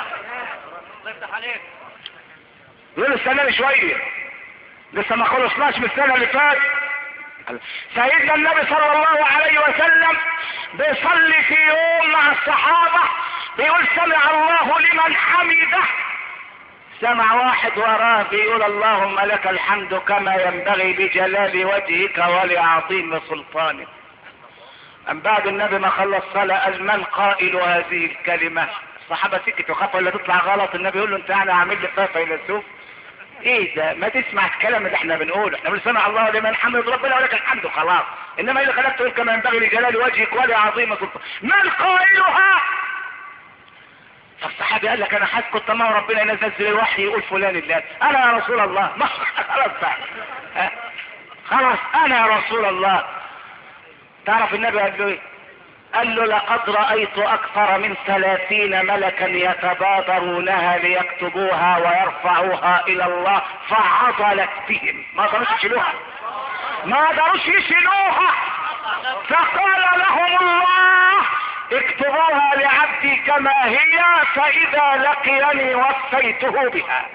يقول السنة شوية لسه ما خلصناش من السنة اللي فاتت. سيدنا النبي صلى الله عليه وسلم بيصلي في يوم مع الصحابة بيقول سمع الله لمن حمده. سمع واحد وراه بيقول اللهم لك الحمد كما ينبغي بجلال وجهك ولعظيم سلطانك. أم بعد النبي ما خلص صلاة قال من قائل هذه الكلمة؟ الصحابة سكتوا خافوا ولا تطلع غلط. النبي يقول له انت انا عامل لي خافة الى السوق ايه ده؟ ما تسمع الكلام اللي احنا بنقوله. احنا بنقول سمع الله لمن حمد ربنا ولك الحمد خلاص. انما اذا خلقت تقول كما ينبغي لجلال وجهك ولعظيم سلطانك من قائلها؟ فالصحابي قال لك انا حاسس طالما ربنا ينزل الوحي يقول فلان الله انا يا رسول الله. ما خلاص بقى خلاص انا يا رسول الله. تعرف النبي قال له ايه؟ قال له لقد رأيت اكثر من ثلاثين ملكا يتبادرونها ليكتبوها ويرفعوها الى الله فعضلت بهم. ما قدروش يشيلوها ما قدروش يشيلوها. فقال لهم الله اكتبوها لعبدي كما هي فاذا لقيني وفيته بها.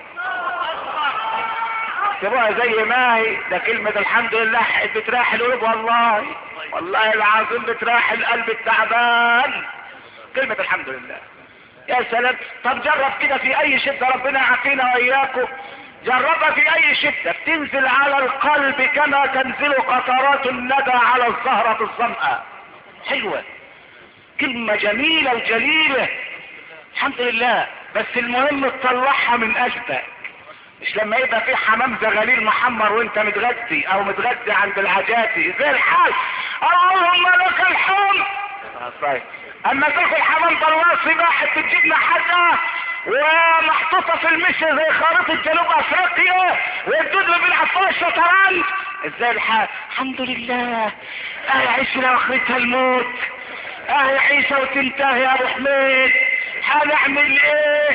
اكتبوها زي ما هي. ده كلمة الحمد لله بتراح القلوب والله والله العظيم بتراح القلب التعبان. كلمة الحمد لله يا سلام. طب جرب كده في اي شدة، ربنا يعافينا واياكم. جربها في اي شدة، بتنزل على القلب كما تنزل قطرات الندى على الزهرة الظمأ. حلوة، كلمة جميلة وجليلة، الحمد لله. بس المهم تطلعها من قلبك، مش لما يبقى في حمام زغاليل محمر وانت متغدي او متغدي عند العجاتي زي الحال اللهم لك الحمد. طيب اما تاكل حمام طلاسي بقى تجيب حاجه ومحطوطه في المشي زي خريطه جنوب افريقيا والدود اللي بيلعب فيها الشطرنج ازاي الحال؟ الحمد لله. اهي عيشنا واخرتها الموت، اهي عيشه وتنتهي يا ابو حميد، هنعمل ايه؟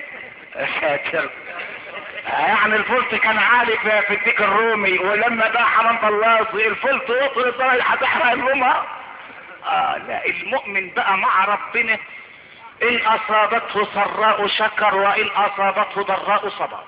ساتر. يعني الفلت كان عالي في الديك الرومي، ولما بقى حمام طلاسي الفلت وصل لدرجه هتحرق الرومها. اه لا، المؤمن بقى مع ربنا ان اصابته سراء شكر وان اصابته ضراء صبر،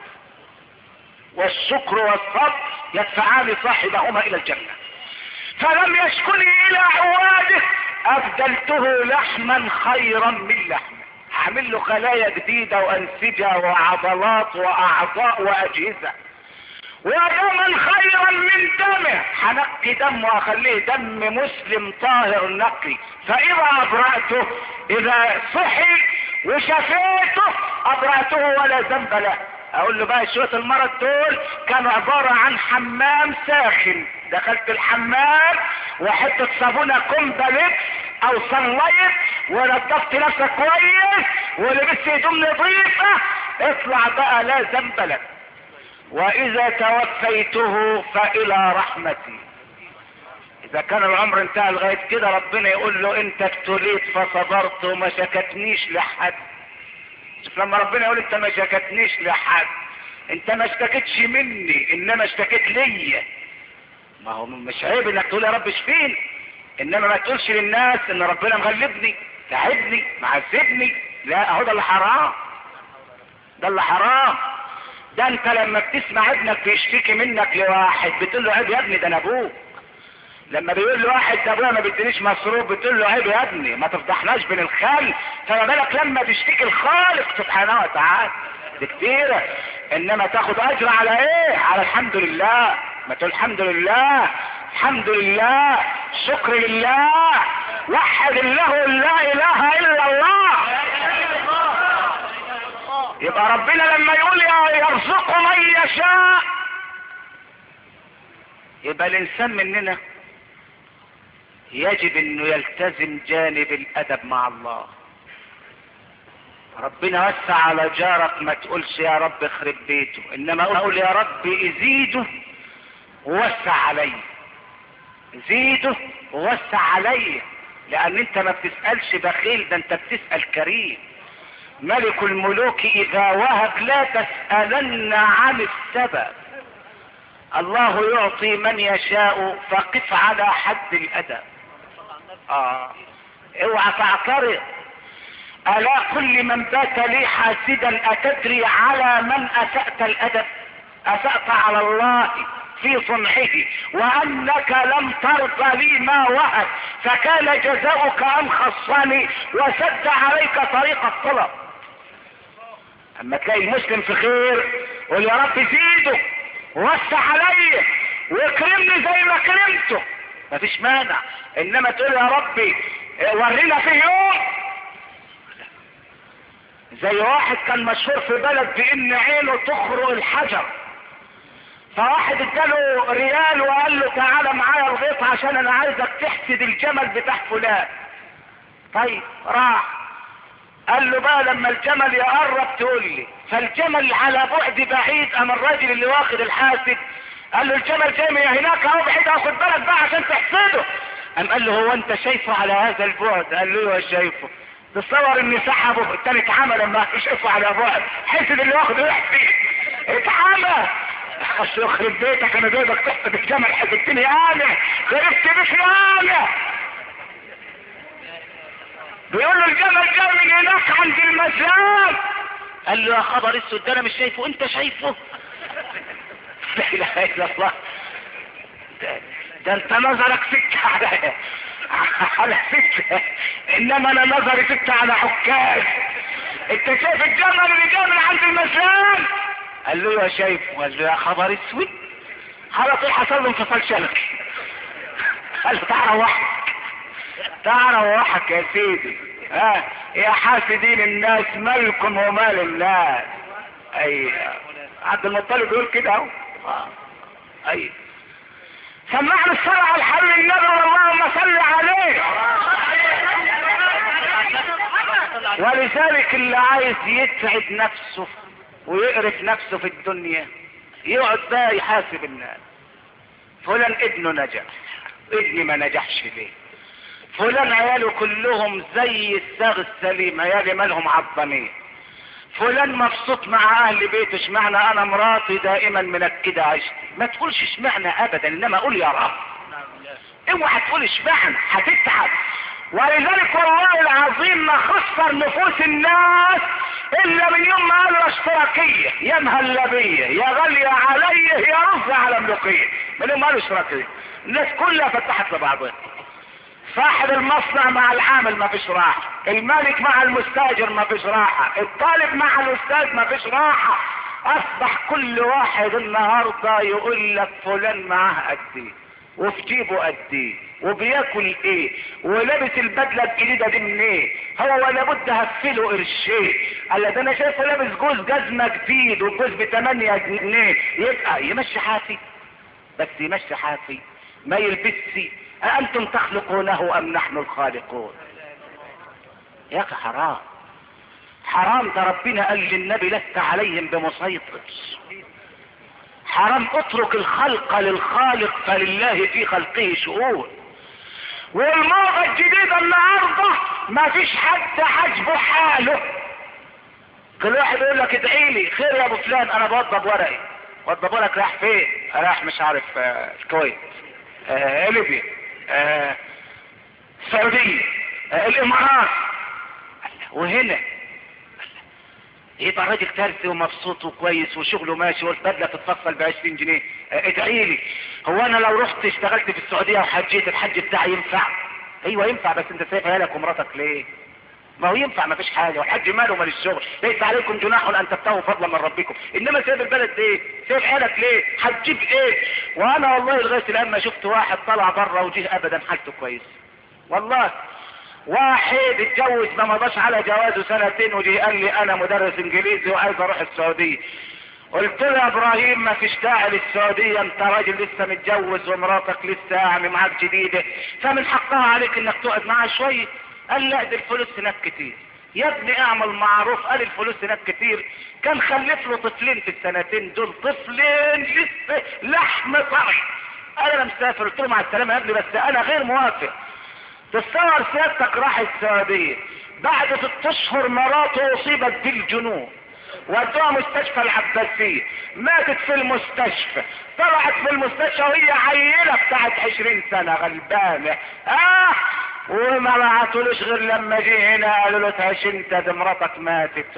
والشكر والصبر يدفعان صاحبهما الى الجنة. فلم يشكني الى عواده ابدلته لحما خيرا من لحمه، هعمل له خلايا جديدة وانسجة وعضلات واعضاء واجهزة، ودما خيرا من دمه، هنقي دمه واخليه دم مسلم طاهر نقي. فاذا ابرأته، اذا صحي وشفيته ابرأته ولا ذنب له. اقول له بقى شوية المرض دول كانوا عبارة عن حمام ساخن، دخلت الحمام وحطة صابونة كومباليت او صليت ونضفت نفسك كويس ولبست هدوم نظيفة، اطلع بقى لا ذنب لك. واذا توفيته فالى رحمتي. اذا كان العمر انتهى لغاية كده ربنا يقول له انت ابتليت فصبرت وما شكتنيش لحد. شوف لما ربنا يقول انت ما شكتنيش لحد، انت ما اشتكتش مني انما اشتكيت ليا. ما هو مش عيب انك تقول يا رب اشفيني، انما ما تقولش للناس ان ربنا مغلبني تعبني معذبني. لا، اهو ده اللي حرام، ده اللي حرام. ده انت لما بتسمع ابنك بيشتكي منك لواحد بتقول له عيب يا ابني ده انا ابوك. لما بيقول لواحد ده ابويا ما بيدينيش مصروف بتقول له عيب يا ابني ما تفضحناش بين الخال. فما بالك لما تشتكي الخالق سبحانه وتعالى؟ دي كتيرة. انما تاخد اجر على ايه؟ على الحمد لله. ما تقول الحمد لله، الحمد لله، شكر لله، وحد الله لا اله الا الله. يبقى ربنا لما يقول يرزق من يشاء، يبقى الانسان مننا يجب انه يلتزم جانب الادب مع الله. ربنا وسع على جارك، ما تقولش يا رب اخرب بيته، انما اقول يا رب ازيده ووسع عليه، زيده ووسع عليه. لان انت ما بتسألش بخيل، ده انت بتسأل كريم. ملك الملوك اذا وهب لا تسألن عن السبب. الله يعطي من يشاء فقف على حد الادب. اه اوعى تعترض. الا كل من بات لي حاسدا اتدري على من اسأت الادب؟ اسأت على الله في صنعه وانك لم ترضى لي ما وهب، فكان جزاؤك ان خصني وسد عليك طريق الطلب. اما تلاقي المسلم في خير قول يا رب زيده ووسع عليه واكرمني زي ما كرمته، مفيش مانع. انما تقول يا ربي ورينا في يوم. زي واحد كان مشهور في بلد بان عينه تخرق الحجر، فواحد اداله ريال وقال له تعالى معايا الغيط عشان انا عايزك تحسد الجمل بتاع فلان. طيب راح قال له بقى لما الجمل يقرب تقول لي. فالجمل على بعد بعيد، اما الراجل اللي واخد الحاسد قال له الجمل جاي من هناك اهو بعيد، اخد بالك بقى عشان تحسده. قام قال له هو انت شايفه على هذا البعد؟ قال له ايوه شايفه. تصور اني سحبه التاني اتعمى لما شايفه على بعد، حسد اللي واخده يحسد اتعمى. اصل يخرب بيتك انا جايبك تحسد الجمل، حسدتني انا خربت بك انا. بيقول له الجمل جاي من هناك عند المزاد. قال له يا خبر اسود ده انا مش شايفه، انت شايفه؟ لا اله الا الله. ده, ده انت نظرك سكه على على سكه، انما انا نظري سكه على حكاز. انت شايف الجمل اللي جاي من عند المسلم؟ قال له يا شايف. قال له يا خبر اسود، على طول حصل له انفصال شبكي. قال له تعال روحك، تعال روحك يا سيدي. ها يا حاسدين الناس مالكم ومال الناس. اي عبد المطلب يقول كده اهو. اي سمعنا الصلاة على الحبيب النبي اللهم صل عليه. ولذلك اللي عايز يتعب نفسه ويقرف نفسه في الدنيا يقعد بقى يحاسب الناس. فلان ابنه نجح، ابني ما نجحش ليه؟ فلان عياله كلهم زي الساغ السليم، عيالي مالهم عظمين. فلان مبسوط مع اهل بيته، اشمعنى انا مراتي دائما منكده عيشتي؟ ما تقولش اشمعنى ابدا، انما قول يا رب. اوعى تقول اشمعنى، هتتعب. ولذلك والله العظيم ما خسر نفوس الناس الا من يوم ما قالوا اشتراكيه، يا مهلبيه يا غاليه عليه يا رز على ملوكيه. من يوم ما قالوا اشتراكيه الناس كلها فتحت لبعضها. صاحب المصنع مع العامل ما فيش راحه، المالك مع المستاجر ما فيش راحه، الطالب مع الاستاذ ما فيش راحه. اصبح كل واحد النهارده يقول لك فلان معاه قد ايه وفي جيبه قد ايه وبياكل ايه ولابس البدله الجديده دي منين ايه، هو لابد هفله قرشين. قال ده انا شايفه لابس جوز جزمه جديد والجوز بثمانية جنيه، يبقى يمشي حافي. بس يمشي حافي ما يلبسش. أأنتم تخلقونه أم نحن الخالقون؟ يا أخي حرام، حرام. ده ربنا قال للنبي لست عليهم بمسيطر. حرام. اترك الخلق للخالق فلله في خلقه شؤون. والموضة الجديدة النهارده ما فيش حد عاجبه حاله. كل واحد يقول لك ادعي لي خير يا ابو فلان، انا بوضب ورقي. وضب ورقك راح فين؟ راح مش عارف آه الكويت، آه ليبيا، آه السعودية، آه الامارات. وهنا يبقى راجل ترسي ومبسوط وكويس وشغله ماشي والبدله تتفصل ب عشرين جنيه. اه ادعي لي. هو انا لو رحت اشتغلت في السعوديه وحجيت الحج بتاعي ينفع؟ ايوه ينفع، بس انت سايب عيالك ومراتك ليه؟ ما هو ينفع، ما فيش حاجه، والحج ماله مال الشغل. ليس عليكم جناح ان تبتغوا فضلا من ربكم، انما سايب البلد ليه؟ سايب عيالك ليه؟ هتجيب ايه؟ وانا والله لغايه الان ما شفت واحد طلع بره وجه ابدا حالته كويس. والله واحد اتجوز ما مضاش على جوازه سنتين وجي قال لي انا مدرس انجليزي وعايز اروح السعوديه. قلت له يا ابراهيم ما فيش داعي للسعوديه، انت راجل لسه متجوز ومراتك لسه يعني معاك جديده، فمن حقها عليك انك تقعد معاها شويه. قال لا دي الفلوس هناك كتير. يا ابني اعمل معروف. قال الفلوس هناك كتير. كان خلف له طفلين في السنتين دول، طفلين لسه لحم طري. قال انا مسافر. قلت له مع السلامه يا ابني بس انا غير موافق. تصور سيادتك راح السعودية بعد ست اشهر مراته اصيبت بالجنون ودوها مستشفى العباسية، ماتت في المستشفى. طلعت في المستشفى وهي عيلة بتاعت عشرين سنة غلبانة. اه وما بعتولوش غير لما جه هنا قالوا له تعيش انت دي مراتك ماتت.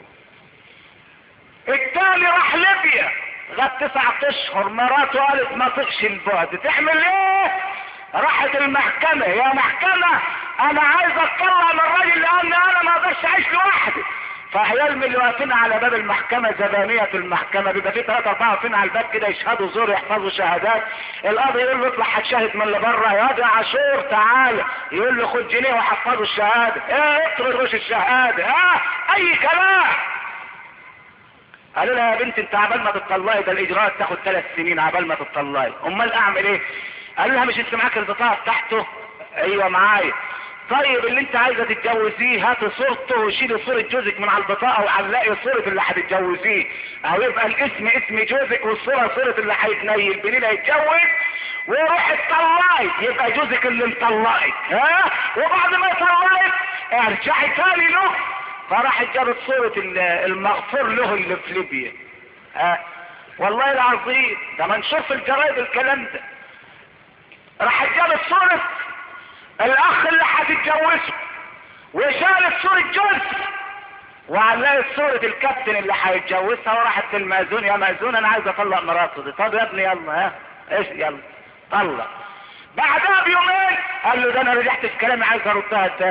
التاني راح ليبيا غاب تسعة اشهر، مراته قالت ما تقش البعد، تعمل ايه؟ راحت المحكمة. يا محكمة انا عايز اطلع من الراجل لان انا ما اقدرش اعيش لوحدي. فعيال من اللي واقفين على باب المحكمة زبانية المحكمة بيبقى في ثلاثة أربعة واقفين على الباب كده يشهدوا زور يحفظوا شهادات. القاضي يقول له اطلع هتشاهد من اللي بره. يا واد عاشور تعالى. يقول له خد جنيه وحفظوا الشهادة. ايه اطرد وش الشهادة. اه اي كلام. قالوا لها يا بنت انت عبال ما تطلعي ده الاجراءات تاخد ثلاث سنين عبال ما تطلعي. امال اعمل ايه؟ قالوا لها مش انت معاك البطاقه بتاعته؟ ايوه معايا. طيب اللي انت عايزه تتجوزيه هاتي صورته وشيلي صوره جوزك من على البطاقه وعلقي صوره اللي هتتجوزيه، او يبقى الاسم اسم جوزك والصوره صوره اللي هيتنيل بليله يتجوز وروح اتطلقي يبقى جوزك اللي مطلقك. ها وبعد ما يطلقك ارجعي تاني له. فراحت جابت صوره المغفور له اللي في ليبيا. ها والله العظيم ده منشور في الجرايد الكلام ده. راح جابت صورة الاخ اللي هتتجوزه وشالت صورة جوز وعلقت صورة الكابتن اللي هيتجوزها وراحت للمأذون. يا مأذون انا عايز اطلق مراته دي. طب يا ابني يلا ها ايش يلا طلق. بعدها بيومين قال له ده انا رجعت في كلامي عايز اردها تاني.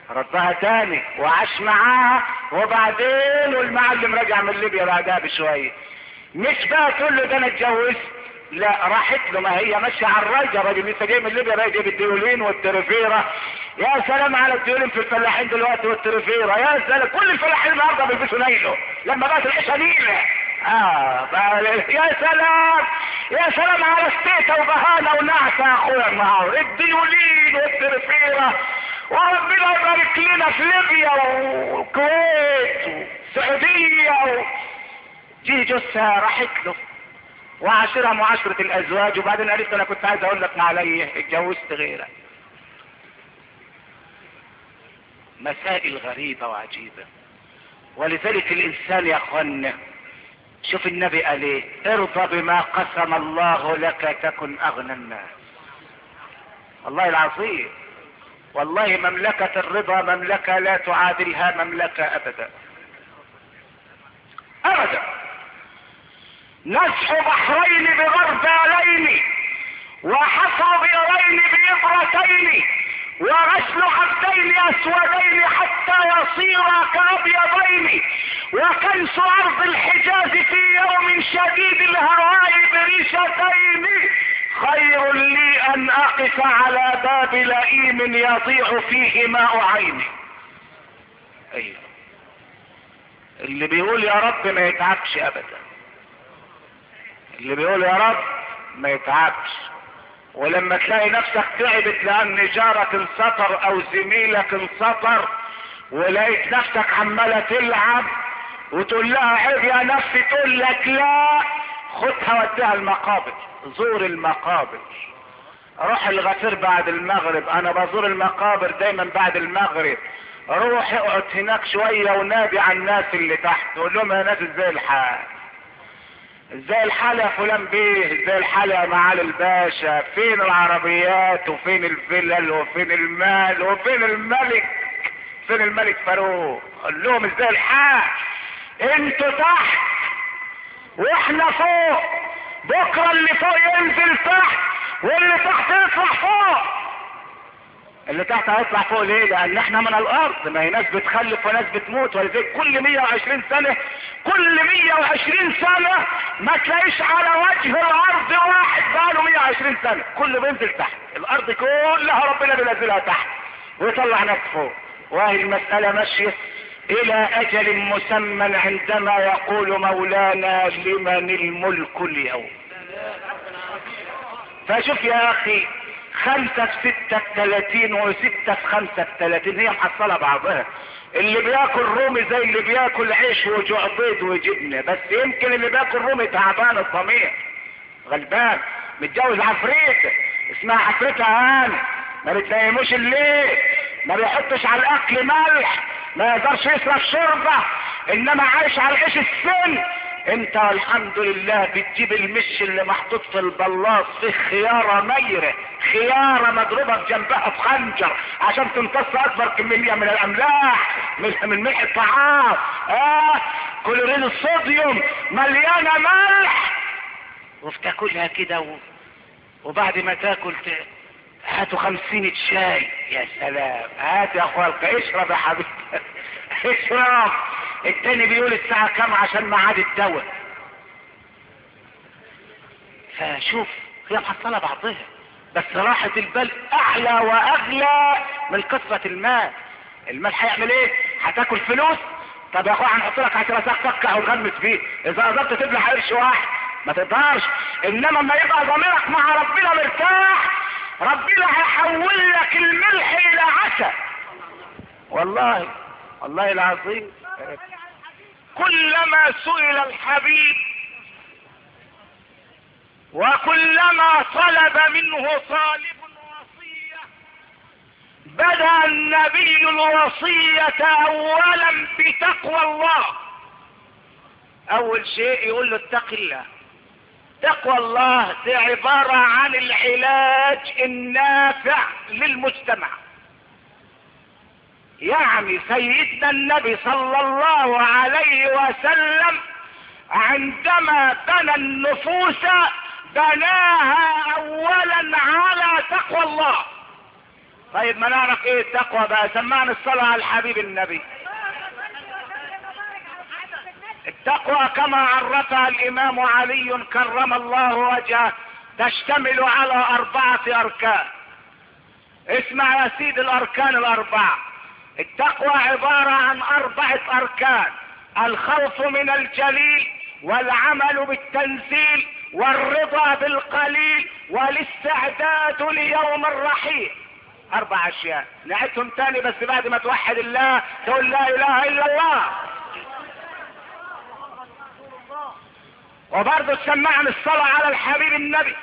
ردها تاني وعاش معاها، وبعدين والمعلم رجع من ليبيا بعدها بشوية. مش بقى تقول له ده انا اتجوزت، لا، راحت له، ما هي ماشيه على الراجل، الراجل لسه جاي من ليبيا بقى جايب الديولين والترفيره. يا سلام على الديولين في الفلاحين دلوقتي والترفيره، يا سلام، كل الفلاحين النهارده بيلبسوا نيله لما بقت العيشه نيله. اه يا سلام، يا سلام على الستيته وبهانه ونعسه يا اخويا النهار، الديولين والترفيره. وربنا يبارك لنا في ليبيا والكويت والسعوديه و... دي جثه راحت له وعاشرها معاشرة الازواج، وبعدين قالت انا كنت عايز اقول لك ما علي اتجوزت غيرك. مسائل غريبة وعجيبة. ولذلك الانسان يا اخوانا، شوف النبي قال ايه، ارضى بما قسم الله لك تكن اغنى الناس. والله العظيم، والله مملكة الرضا مملكة لا تعادلها مملكة ابدا ابدا. نسح بحرين بغربالين، وحفر بئرين بإبرتين، وغسل عبدين اسودين حتى يصيرا كابيضين، وكنس ارض الحجاز في يوم شديد الهواء بريشتين، خير لي ان اقف على باب لئيم يضيع فيه ماء عيني. ايوه، اللي بيقول يا رب ما يتعبش ابدا، اللي بيقول يا رب ما يتعبش. ولما تلاقي نفسك تعبت لان جارك انسطر او زميلك انسطر، ولقيت نفسك عمالة تلعب وتقول لها عيب يا نفسي، تقول لك لا، خدها وديها المقابر، زور المقابر. روح الغفير بعد المغرب، انا بزور المقابر دايما بعد المغرب. روح اقعد هناك شوية ونادي على الناس اللي تحت، تقول لهم يا ناس ازاي الحال، ازاي الحال يا فلان بيه، ازاي الحال يا معالي الباشا، فين العربيات وفين الفلل وفين المال وفين الملك، فين الملك فاروق. قال لهم ازاي الحال، انتوا تحت واحنا فوق، بكره اللي فوق ينزل تحت واللي تحت يطلع فوق. اللي تحت هيطلع فوق ليه؟ لان احنا من الارض، ما هي ناس بتخلف وناس بتموت. ولذلك كل مية وعشرين سنة كل مية وعشرين سنة ما تلاقيش على وجه الارض واحد بقاله مية وعشرين سنة، كله بينزل تحت. الارض كلها ربنا بينزلها تحت ويطلع ناس فوق. وهي المسألة ماشية الى اجل مسمى عندما يقول مولانا لمن الملك اليوم. فشوف يا اخي، خمسة في ستة بثلاثين وستة في خمسة بثلاثين، هي محصلة بعضها. اللي بياكل رومي زي اللي بياكل عيش وجوع بيض وجبنة، بس يمكن اللي بياكل رومي تعبان الضمير، غلبان، متجوز عفريتة اسمها عفريتة هاني، ما بتنيموش الليل، ما بيحطش على الاكل ملح، ما يقدرش يشرب شوربة، انما عايش على العيش السن. انت الحمد لله بتجيب المش اللي محطوط في البلاط فيه خيارة ميرة، خيارة مضروبة بجنبها بخنجر عشان تمتص اكبر كمية من الاملاح من ملح الطعام. اه كلورين الصوديوم مليانة ملح، وبتاكلها كده و... وبعد ما تاكل ت... هاتوا خمسين شاي. يا سلام، هات يا اخوالك، اشرب يا حبيبي اشرب. التاني بيقول الساعة كام عشان ميعاد الدواء. فشوف هي محصلة بعضها، بس راحة البال اعلى واغلى من كثرة المال. المال هيعمل ايه؟ هتاكل فلوس؟ طب يا اخويا هنحط لك عشرة تفكع وتغمس فيه، اذا قدرت تبلع قرش واحد ما تقدرش. انما لما يبقى ضميرك مع ربنا مرتاح، ربنا هيحول لك الملح الى عسل. والله والله العظيم. كلما سئل الحبيب وكلما طلب منه طالب وصية، بدأ النبي الوصية اولا بتقوى الله. اول شيء يقول له اتق الله. تقوى الله دي عبارة عن العلاج النافع للمجتمع. يعني سيدنا النبي صلى الله عليه وسلم عندما بنى النفوس بناها اولا على تقوى الله. طيب ما نعرف ايه التقوى بقى؟ سمعنا الصلاة على الحبيب النبي. التقوى كما عرفها الامام علي كرم الله وجهه تشتمل على اربعة اركان. اسمع يا سيدي الاركان الاربعة. التقوى عبارة عن اربعة اركان: الخوف من الجليل، والعمل بالتنزيل، والرضا بالقليل، والاستعداد ليوم الرحيل. اربع اشياء نعيدهم تاني بس بعد ما توحد الله تقول لا اله الا الله. وبرضه تسمعنا الصلاة على الحبيب النبي.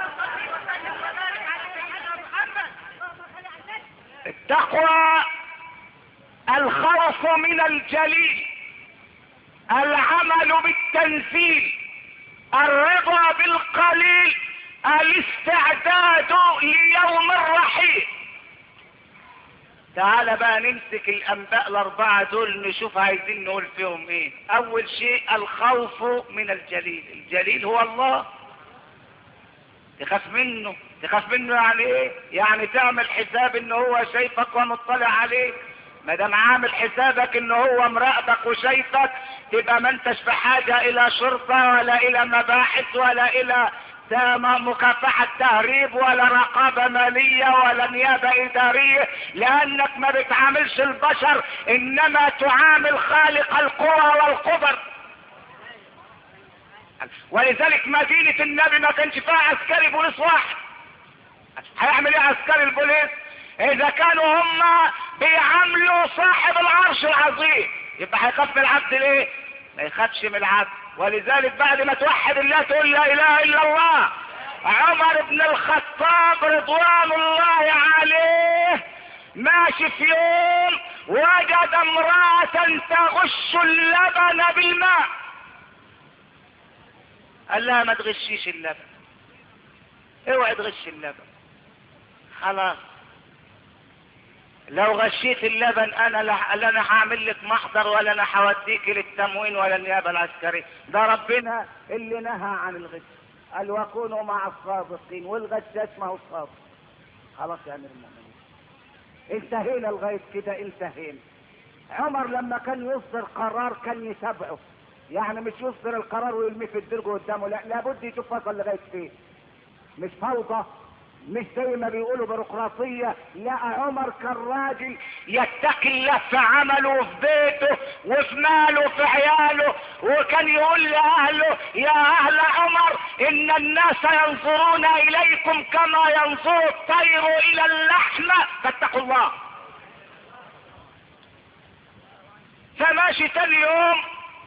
التقوى الخوف من الجليل، العمل بالتنزيل، الرضا بالقليل، الاستعداد ليوم الرحيل. تعال بقى نمسك الانباء الاربعة دول نشوف عايزين نقول فيهم ايه. اول شيء الخوف من الجليل. الجليل هو الله، تخاف منه. تخاف منه يعني ايه؟ يعني تعمل حساب ان هو شايفك ومطلع عليك. ما دام عامل حسابك ان هو مراقبك وشايفك تبقى ما انتش في حاجة الى شرطة ولا الى مباحث ولا الى مكافحة تهريب ولا رقابة مالية ولا نيابة ادارية، لانك ما بتعاملش البشر انما تعامل خالق القوى والقدر. ولذلك مدينة النبي ما كانش فيها عسكري بوليس واحد. هيعمل ايه عسكري البوليس اذا كانوا هم بيعاملوا صاحب العرش العظيم؟ يبقى هيخاف من العبد ليه؟ ما يخافش من العبد. ولذلك بعد ما توحد الله تقول لا اله الا الله. عمر بن الخطاب رضوان الله عليه ماشي في يوم وجد امرأة تغش اللبن بالماء. قال لها ما تغشيش اللبن، اوعي تغش اللبن، خلاص لو غشيت اللبن انا لا انا هعمل لك محضر ولا انا هوديك للتموين ولا النيابه العسكريه. ده ربنا اللي نهى عن الغش، قال وكونوا مع الصادقين، والغشاش ما هو الصادق. خلاص يا امير المؤمنين انتهينا لغايه كده، انتهينا. عمر لما كان يصدر قرار كان يتابعه، يعني مش يصدر القرار ويرميه في الدرج قدامه، لا لابد يشوف وصل لغايه فين. مش فوضى، مش زي ما بيقولوا بيروقراطيه. لا، عمر كان راجل يتقي الله في عمله وفي بيته وفي ماله وفي عياله، وكان يقول لاهله يا اهل عمر ان الناس ينظرون اليكم كما ينظر الطير الى اللحمه فاتقوا الله. فماشي تاني يوم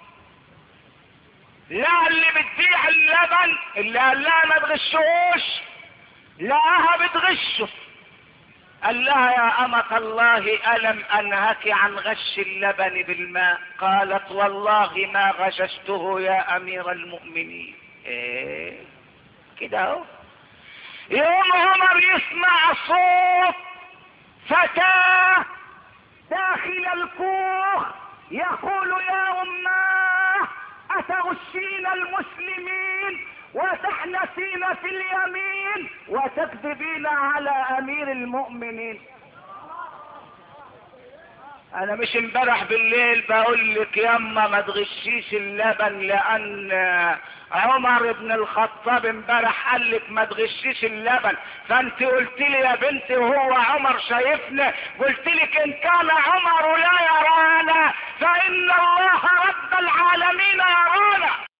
لا اللي بتبيع اللبن اللي قال لها ما تغشوش لقاها بتغشه. قال لها يا أمة الله ألم أنهك عن غش اللبن بالماء؟ قالت والله ما غششته يا أمير المؤمنين. إيه كده اهو. يوم عمر يسمع صوت فتاة داخل الكوخ يقول يا أماه أتغشين المسلمين وتحنسين في اليمين وتكذبين على امير المؤمنين. انا مش امبارح بالليل بقول لك ياما ما تغشيش اللبن لان عمر بن الخطاب امبارح قال لك ما تغشيش اللبن، فانت قلت لي يا بنتي وهو عمر شايفنا، قلت لك ان كان عمر لا يرانا فان الله رب العالمين يرانا.